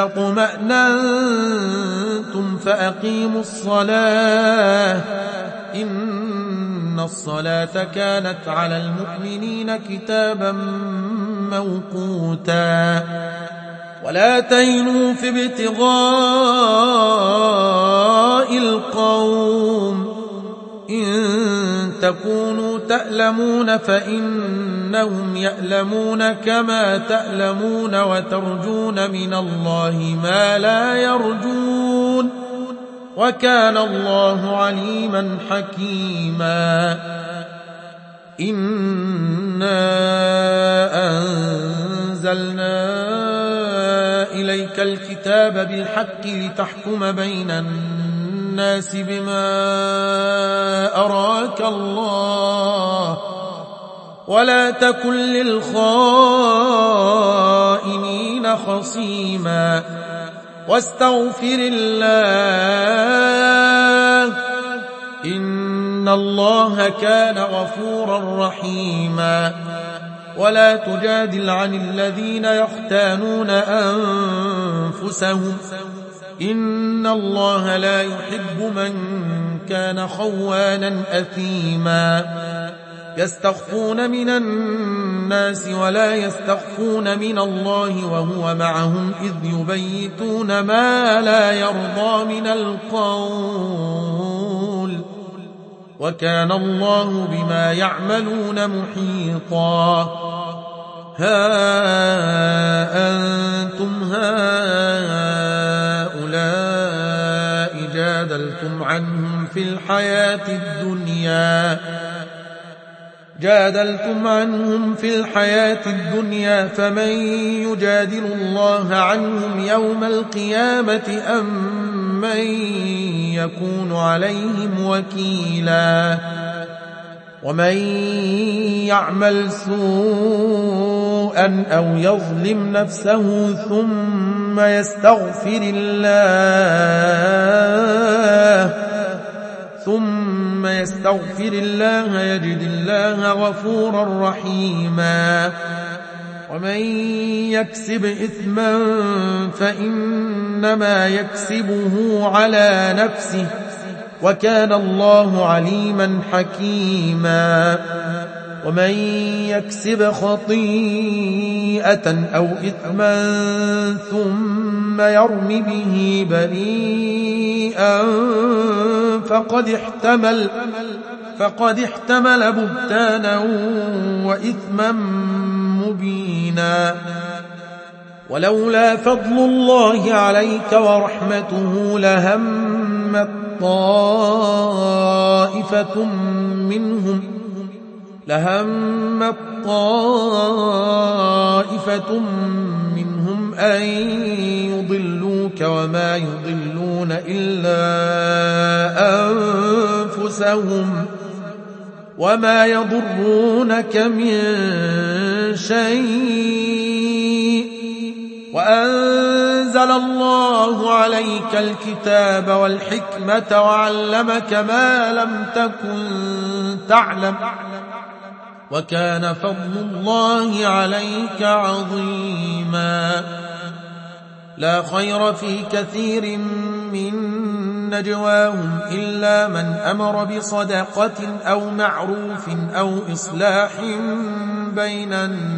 A: اطمأننتم فأقيموا الصلاة إن إن الصلاة كانت على المؤمنين كتابا موقوتا ولا تهنوا في ابتغاء القوم إن تكونوا تألمون فإنهم يألمون كما تألمون وترجون من الله ما لا يرجون وكان الله عليما حكيما إنا أنزلنا إليك الكتاب بالحق لتحكم بين الناس بما أراك الله ولا تكن للخائنين خصيما واستغفر الله إن الله كان غفورا رحيما ولا تجادل عن الذين يختانون أنفسهم إن الله لا يحب من كان خوانا أثيما يستخفون من الناس ولا يستخفون من الله وهو معهم إذ يبيتون ما لا يرضى من القول وكان الله بما يعملون محيطا ها أنتم هؤلاء جادلتم عنهم في الحياة الدنيا جادلتم عنهم في الحياة الدنيا فمن يجادل الله عنهم يوم القيامة أم من يكون عليهم وكيلا ومن يعمل سوءا أو يظلم نفسه ثم يستغفر الله ثم يستغفر الله يجد الله غفورا رحيما ومن يكسب إثما فإنما يكسبه على نفسه وكان الله عليما حكيما ومن يكسب خطيئة أو إثما ثم يرم به بريئا فقد احتمل فقد احتمل بهتانا وإثما مبينا ولولا فضل الله عليك ورحمته لهمت طائفة منهم لهمت طائفة منهم أن يضلوك وما يضلون إلا أنفسهم وما يضرونك من شيء وأنزل الله عليك الكتاب والحكمة وعلمك ما لم تكن تعلم وكان فضل الله عليك عظيما لا خير في كثير من نجواهم إلا من أمر بصدقة أو معروف أو إصلاح بين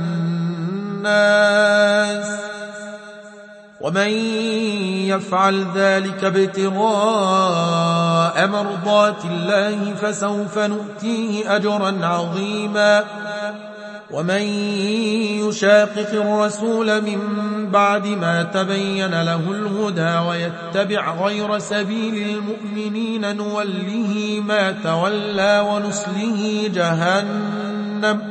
A: الناس ومن يفعل ذلك ابتغاء مرضات الله فسوف نؤتيه أجرا عظيما ومن يشاقق الرسول من بعد ما تبين له الهدى ويتبع غير سبيل المؤمنين نوله ما تولى ونصله جهنم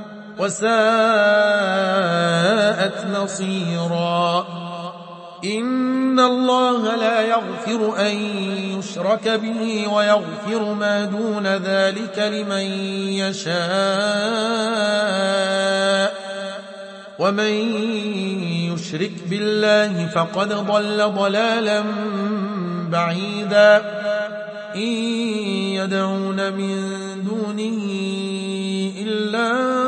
A: وساءت مصيرا إن الله لا يغفر أن يشرك به ويغفر ما دون ذلك لمن يشاء ومن يشرك بالله فقد ضل ضلالا بعيدا إن يدعون من دونه إلا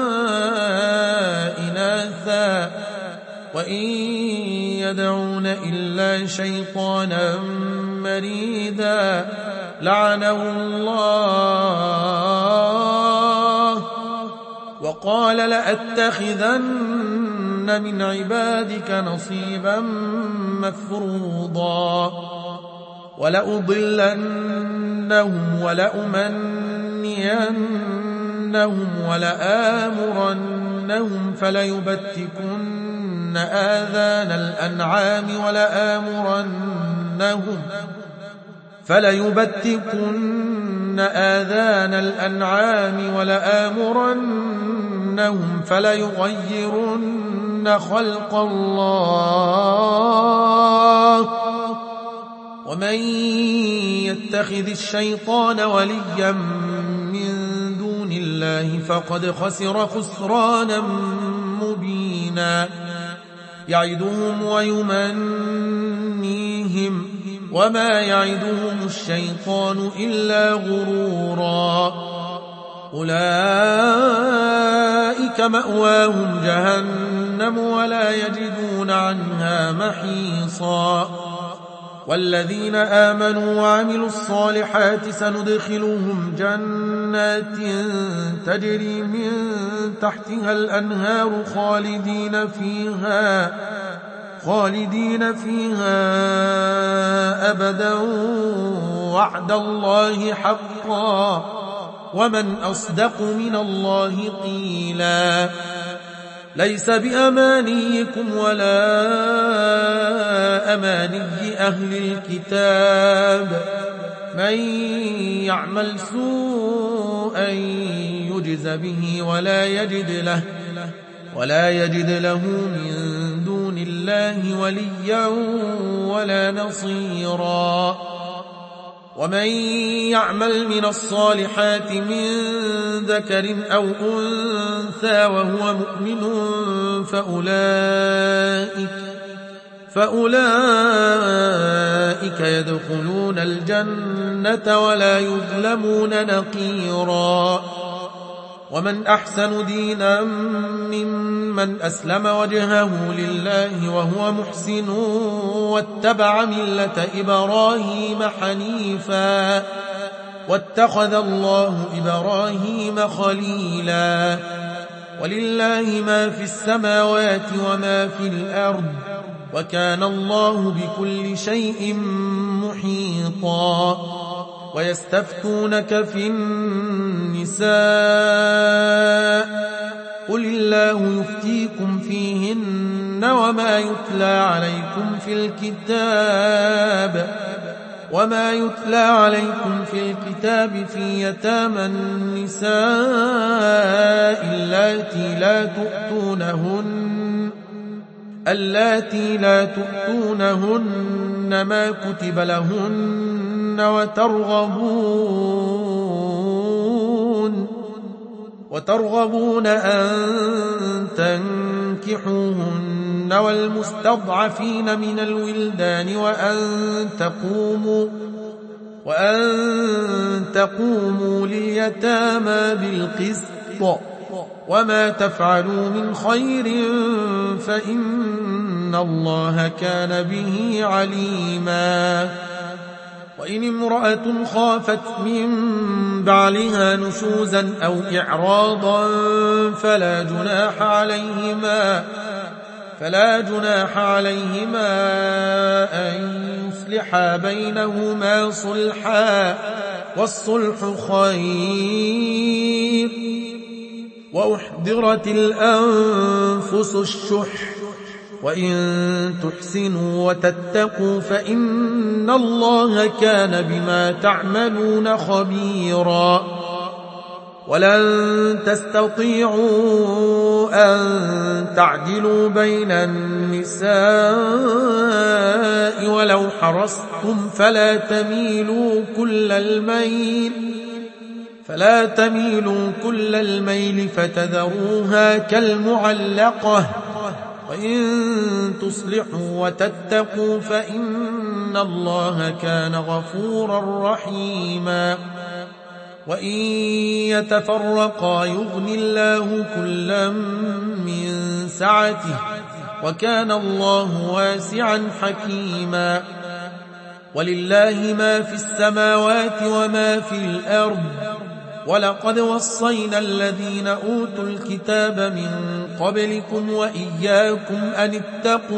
A: إناثا وإن يدعون إلا شيطانا مريدا لعنه الله وقال لأتخذن من عبادك نصيبا مفروضا ولأضلنهم ولأمنينهم ولآمرنهم فليبتكن آذان الأنعام ولآمرنهم فليبتكن آذان الأنعام ولآمرنهم فليغيرن خلق الله ومن يتخذ الشيطان وليا من دون الله فقد خسر خسرانا مبينا يعدهم ويمنيهم وما يعدهم الشيطان إلا غرورا أولئك مأواهم جهنم ولا يجدون عنها محيصا والذين آمنوا وعملوا الصالحات سندخلهم جنات تجري من تحتها الأنهار خالدين فيها خالدين فيها أبدا وعد الله حقا ومن أصدق من الله قيلا ليس بأمانيكم ولا أماني أهل الكتاب من يعمل سوءا يجز به ولا يجد له ولا يجد له من دون الله وليا ولا نصيرا ومن يعمل من الصالحات من ذكر أو أنثى وهو مؤمن فأولئك فأولئك يدخلون الجنة ولا يظلمون نقيرا ومن أحسن دينا ممن أسلم وجهه لله وهو محسن واتبع ملة إبراهيم حنيفا واتخذ الله إبراهيم خليلا ولله ما في السماوات وما في الأرض وكان الله بكل شيء محيطا ويستفتونك في النساء قل الله يفتيكم فيهن وما يتلى عليكم في الكتاب وما يتلى عليكم في الكتاب في يتامى النساء اللاتي لا تؤتونهن اللاتي لا تؤتونهن ما كتب لهن وترغبون وترغبون أن تنكحوهن والمستضعفين من الولدان وأن تقوموا وأن تقوموا لليتامى بالقسط وما تفعلوا من خير فإن الله كان به عليما وإن امرأة خافت من بعلها نشوزا أو إعراضا فلا جناح عليهما فلا جناح عليهما أن يصلحا بينهما صلحا والصلح خير وأحضرت الأنفس الشح وإن تحسنوا وتتقوا فإن الله كان بما تعملون خبيرا ولن تستطيعوا أن تعدلوا بين النساء ولو حرصتم فلا تميلوا كل الميل فلا تميلوا كل الميل فتذروها كالمعلقة وإن تصلحوا وتتقوا فإن الله كان غفورا رحيما وإن يتفرقا يغن الله كلا من سعته وكان الله واسعا حكيما ولله ما في السماوات وما في الأرض ولقد وصينا الذين أوتوا الكتاب من قبلكم وإياكم أن اتقوا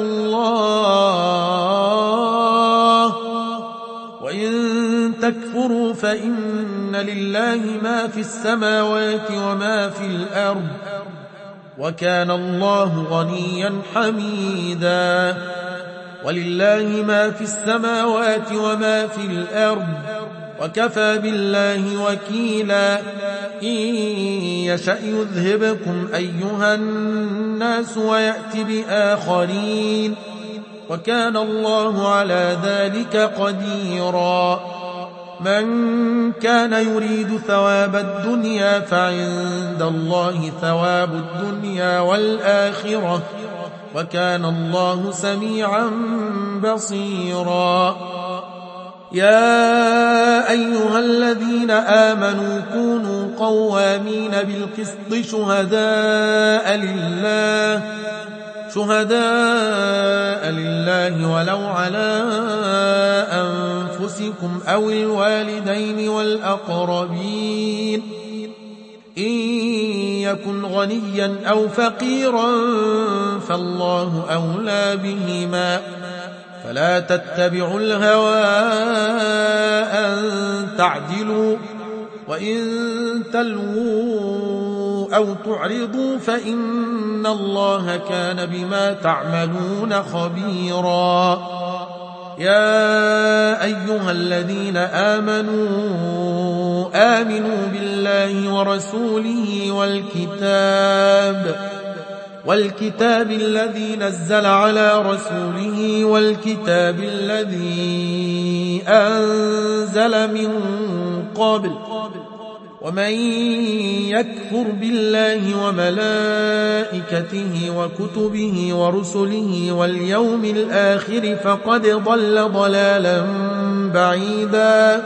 A: الله وإن تكفروا فإن لله ما في السماوات وما في الأرض وكان الله غنيا حميدا ولله ما في السماوات وما في الأرض وكفى بالله وكيلا إن يشأ يذهبكم أيها الناس ويأتي بآخرين وكان الله على ذلك قديرا من كان يريد ثواب الدنيا فعند الله ثواب الدنيا والآخرة وكان الله سميعا بصيرا يا أيها الذين آمنوا كونوا قوامين بالقسط شهداء لله شهداء لله ولو على أنفسكم أو الوالدين والأقربين إن يكن غنيا أو فقيرا فالله أولى بهما فلا تتبعوا الهوى أن تعدلوا وإن تلووا أو تعرضوا فإن الله كان بما تعملون خبيرا يا أيها الذين آمنوا آمنوا بالله ورسوله والكتاب والكتاب الذي نزل على رسوله والكتاب الذي أنزل من قبل ومن يكفر بالله وملائكته وكتبه ورسله واليوم الآخر فقد ضل ضلالا بعيدا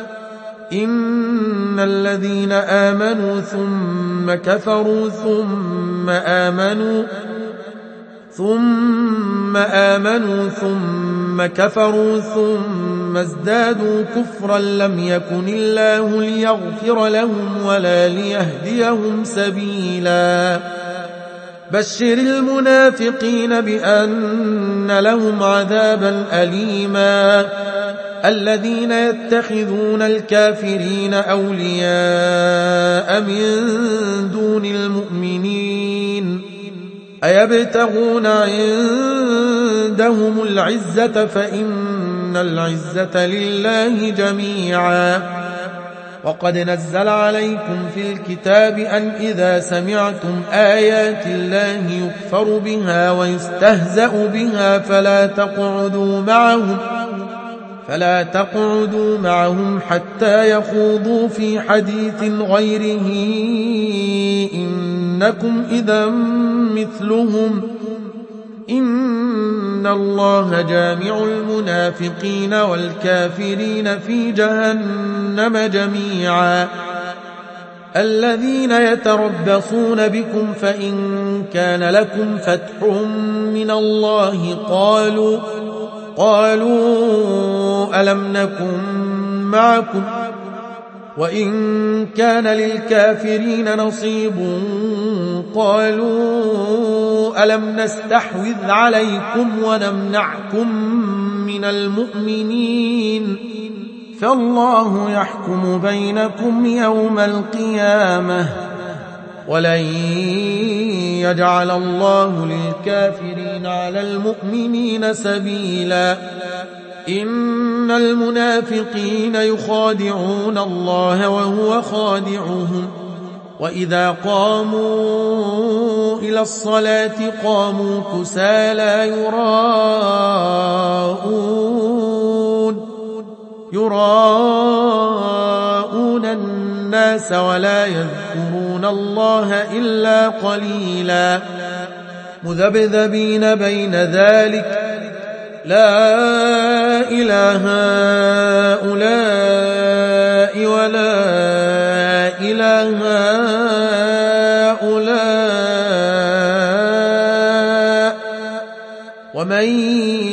A: إن الذين آمنوا ثم كفروا ثم آمنوا ثم آمنوا ثم كفروا ثم ازدادوا كفرا لم يكن الله ليغفر لهم ولا ليهديهم سبيلا بشر المنافقين بأن لهم عذابا أليما الذين يتخذون الكافرين أولياء من دون المؤمنين أيبتغون عندهم العزة فإن العزة لله جميعا وقد نزل عليكم في الكتاب أن إذا سمعتم آيات الله يكفر بها ويستهزأ بها فلا تقعدوا معهم فلا تقعدوا معهم حتى يخوضوا في حديث غيره إنكم إذا مثلهم إن الله جامع المنافقين والكافرين في جهنم جميعا الذين يتربصون بكم فإن كان لكم فتح من الله قالوا قالوا ألم نكن معكم وإن كان للكافرين نصيب قالوا ألم نستحوذ عليكم ونمنعكم من المؤمنين فالله يحكم بينكم يوم القيامة ولن يجعل الله للكافرين على المؤمنين سبيلا إن المنافقين يخادعون الله وهو خادعهم وإذا قاموا إلى الصلاة قاموا كسالى يراءون يراءون الناس ولا يذكرون الله إلا قليلا مذبذبين بين ذلك لا إله هؤلاء ولا إله هؤلاء ومن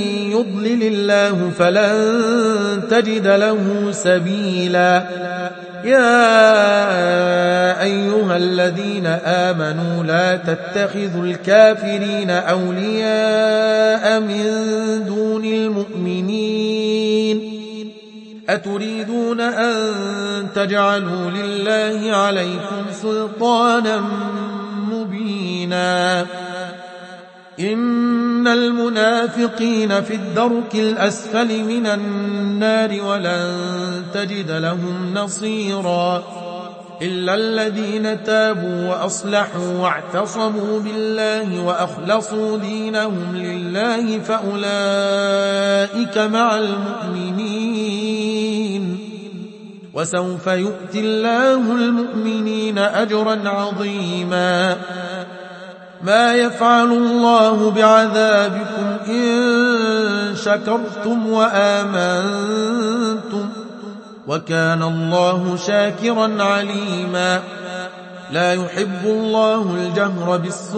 A: يضلل الله فلن تجد له سبيلا يا أيها الذين آمنوا لا تتخذوا الكافرين أولياء من دون المؤمنين أتريدون أن تجعلوا لله عليكم سلطانا مبينا إن المنافقين في الدرك الأسفل من النار ولن تجد لهم نصيرا إلا الذين تابوا وأصلحوا واعتصموا بالله وأخلصوا دينهم لله فأولئك مع المؤمنين وسوف يؤتي الله المؤمنين أجرا عظيما ما يفعل الله بعذابكم إن شكرتم وآمنتم وكان الله شاكرا عليما لا يحب الله الجهر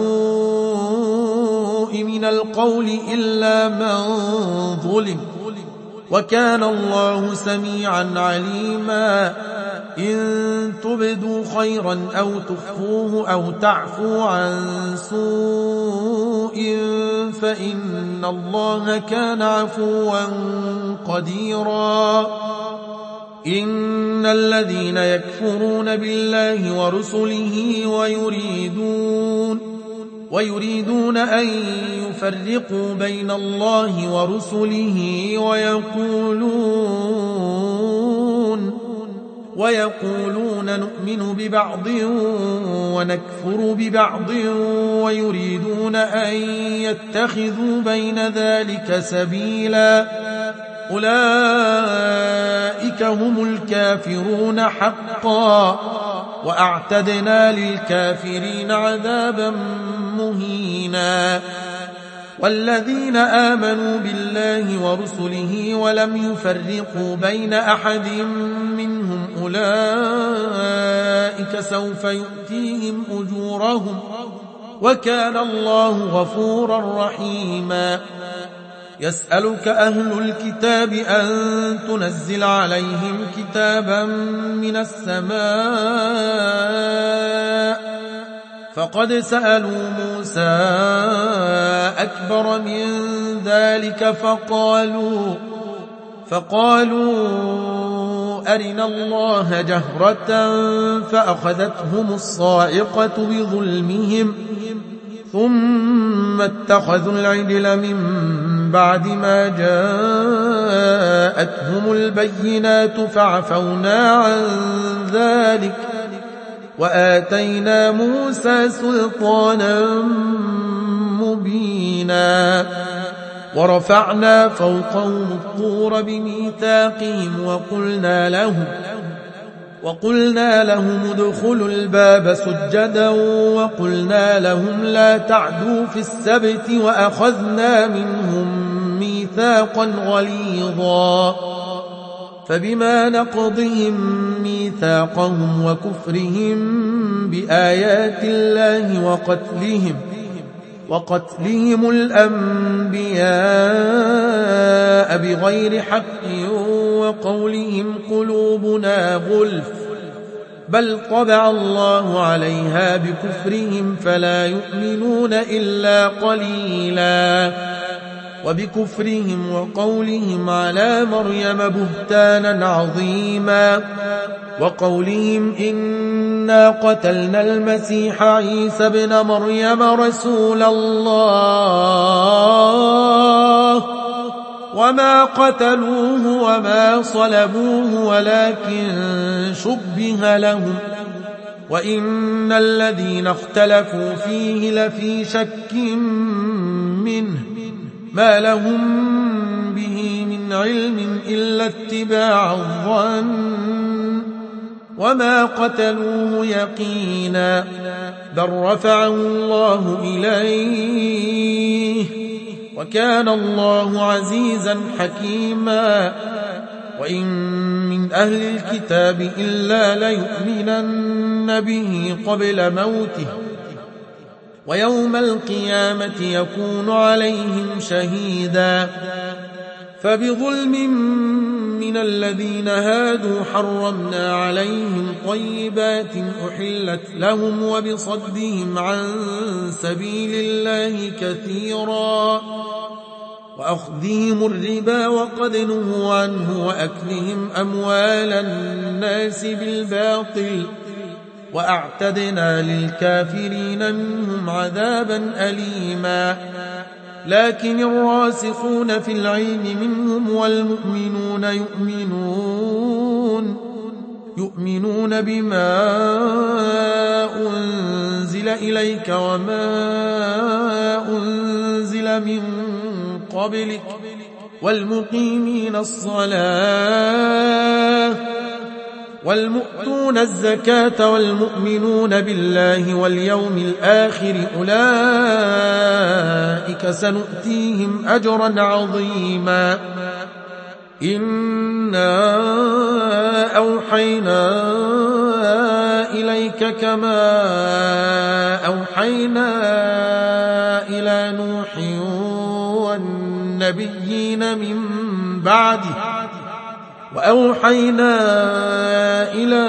A: بالسوء من القول إلا من ظلم وكان الله سميعا عليما إن تبدوا خيرا أو تخفوه أو تعفوا عن سوء فإن الله كان عفوا قديرا إن الذين يكفرون بالله ورسله ويريدون ويريدون أن يفرقوا بين الله ورسله ويقولون ويقولون نؤمن ببعض ونكفر ببعض ويريدون أن يتخذوا بين ذلك سبيلا أولئك هم الكافرون حقا وأعتدنا للكافرين عذابا مهينا والذين آمنوا بالله ورسله ولم يفرقوا بين أحد منهم أولئك سوف يؤتيهم أجورهم وكان الله غفورا رحيما يسألك أهل الكتاب أن تنزل عليهم كتابا من السماء فقد سألوا موسى أكبر من ذلك فقالوا فقالوا أرنا الله جهرة فأخذتهم الصاعقة بظلمهم ثم اتخذوا العجل من بعد ما جاءتهم البينات فعفونا عن ذلك وآتينا موسى سلطانا مبينا ورفعنا فوقهم الطور بميثاقهم وقلنا لهم وقلنا لهم ادخلوا الباب سجدا وقلنا لهم لا تعدوا في السبت وأخذنا منهم ميثاقا غليظا فبما نقضهم ميثاقهم وكفرهم بآيات الله وقتلهم وقتلهم الأنبياء بغير حق وقولهم قلوبنا غلف بل طبع الله عليها بكفرهم فلا يؤمنون إلا قليلا وبكفرهم وقولهم على مريم بهتانا عظيما وقولهم إنا قتلنا المسيح عيسى ابن مريم رسول الله وما قتلوه وما صلبوه ولكن شبه لهم وإن الذين اختلفوا فيه لفي شك منه ما لهم به من علم إلا اتباع الظن وما قتلوه يقينا بل رفعه الله إليه وكان الله عزيزا حكيما وإن من أهل الكتاب إلا ليؤمنن به قبل موته ويوم القيامة يكون عليهم شهيدا فبظلم من الذين هادوا حرمنا عليهم طيبات أحلت لهم وبصدهم عن سبيل الله كثيرا وأخذهم الربا وقد نهوا عنه وأكلهم أموال الناس بالباطل وأعتدنا للكافرين منهم عذابا أليما لكن الراسخون في العلم منهم والمؤمنون يؤمنون يؤمنون بما أنزل إليك وما أنزل من قبلك والمقيمين الصلاة والمؤتون الزكاة والمؤمنون بالله واليوم الآخر أولئك سنؤتيهم أجرا عظيما إنا أوحينا إليك كما أوحينا إلى نوح والنبيين من بعده وأوحينا إلى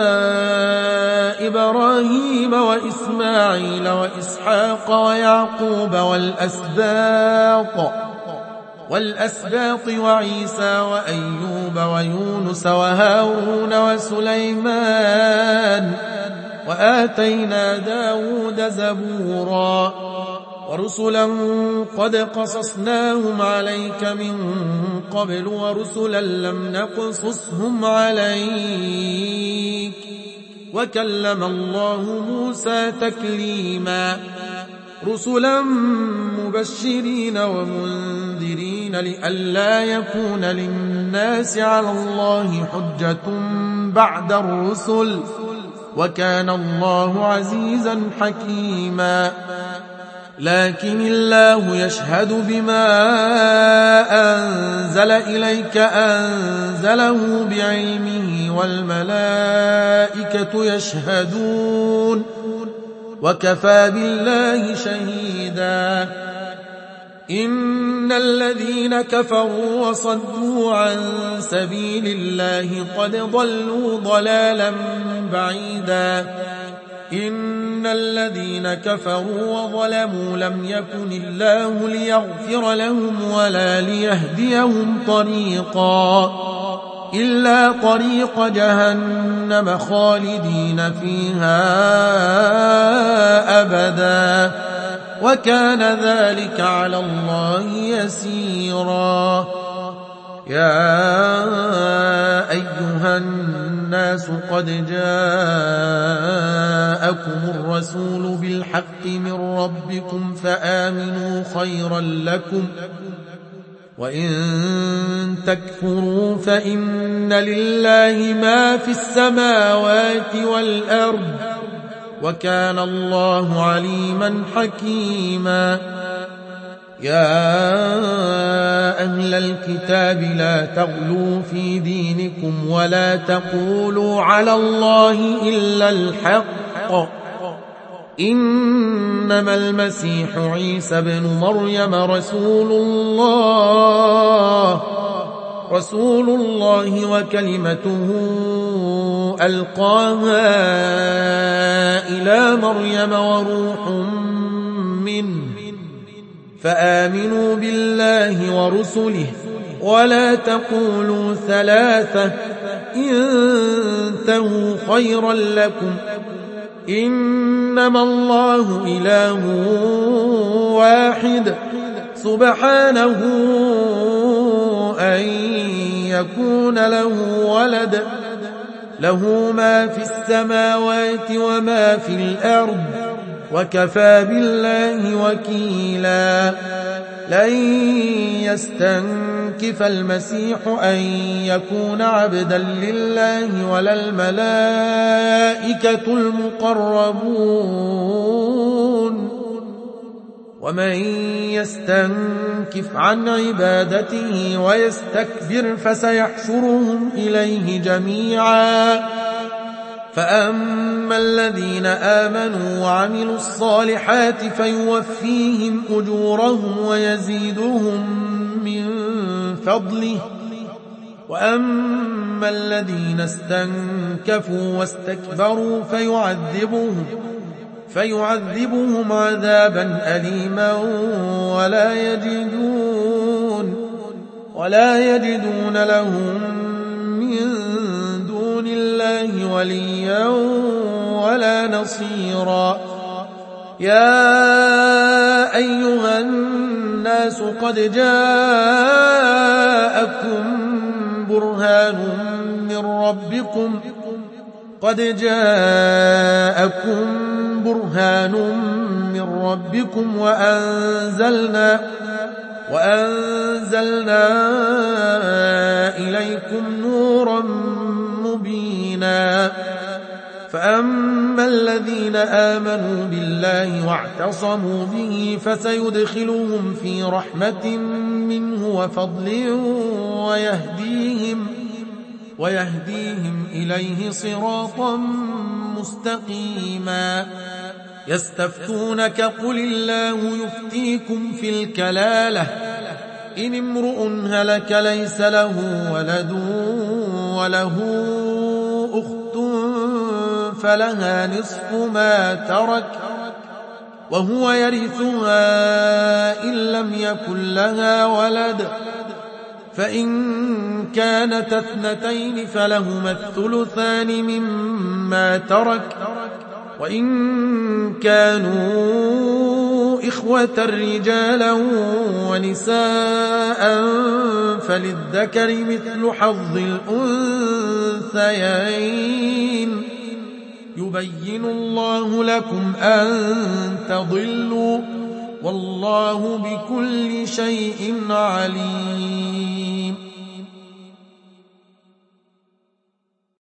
A: إبراهيم وإسماعيل وإسحاق ويعقوب والأسباط والأسباط وعيسى وأيوب ويونس وهارون وسليمان وآتينا داود زبورا ورسلا قد قصصناهم عليك من قبل ورسلا لم نقصصهم عليك وكلم الله موسى تكليما رسلا مبشرين ومنذرين لئلا يكون للناس على الله حجة بعد الرسل وكان الله عزيزا حكيما لكن الله يشهد بما أنزل إليك أنزله بعلمه والملائكة يشهدون وكفى بالله شهيدا إن الذين كفروا وصدوا عن سبيل الله قد ضلوا ضلالا بعيدا إن الذين كفروا وظلموا لم يكن الله ليغفر لهم ولا ليهديهم طريقا إلا طريق جهنم خالدين فيها أبدا وكان ذلك على الله يسيرا يا أيها الناس قد جاءكم الرسول بالحق من ربكم فآمنوا خيرا لكم وإن تكفروا فإن لله ما في السماوات والأرض وكان الله عليما حكيما يا أهل الكتاب لا تغلوا في دينكم ولا تقولوا على الله إلا الحق إنما المسيح عيسى بن مريم رسول الله رسول الله وكلمته ألقاها إلى مريم وروح منه فآمنوا بالله ورسله ولا تقولوا ثلاثة انتهوا خيرا لكم إنما الله إله واحد سبحانه أن يكون له ولد له ما في السماوات وما في الأرض وكفى بالله وكيلا لن يستنكف المسيح أن يكون عبدا لله ولا الملائكة المقربون ومن يستنكف عن عبادته ويستكبر فسيحشرهم إليه جميعا فأما الذين آمنوا وعملوا الصالحات فيوفيهم أجورهم ويزيدهم من فضله وأما الذين استنكفوا واستكبروا فيعذبهم, فيعذبهم عذابا أليما ولا يجدون, ولا يجدون لهم من دون الله وليا ولا نصيرا. يا أيها الناس قد جاءكم برهان من ربكم قد جاءكم برهان من ربكم وأنزلنا وأنزلنا إليكم نورا مبينا. فأما الذين آمنوا بالله واعتصموا به فسيدخلهم في رحمة منه وفضل ويهديهم, ويهديهم إليه صراطا مستقيما. يستفتونك قل الله يفتيكم في الكلالة إن امرؤ هلك ليس له ولد وله أخت فلها نصف ما ترك وهو يرثها إن لم يكن لها ولد، فإن كانت اثنتين فلهما الثلثان مما ترك، وإن كانوا إخوة رجالا ونساء فللذكر مثل حظ الأنثيين. يبين الله لكم أن تضلوا والله بكل شيء عليم.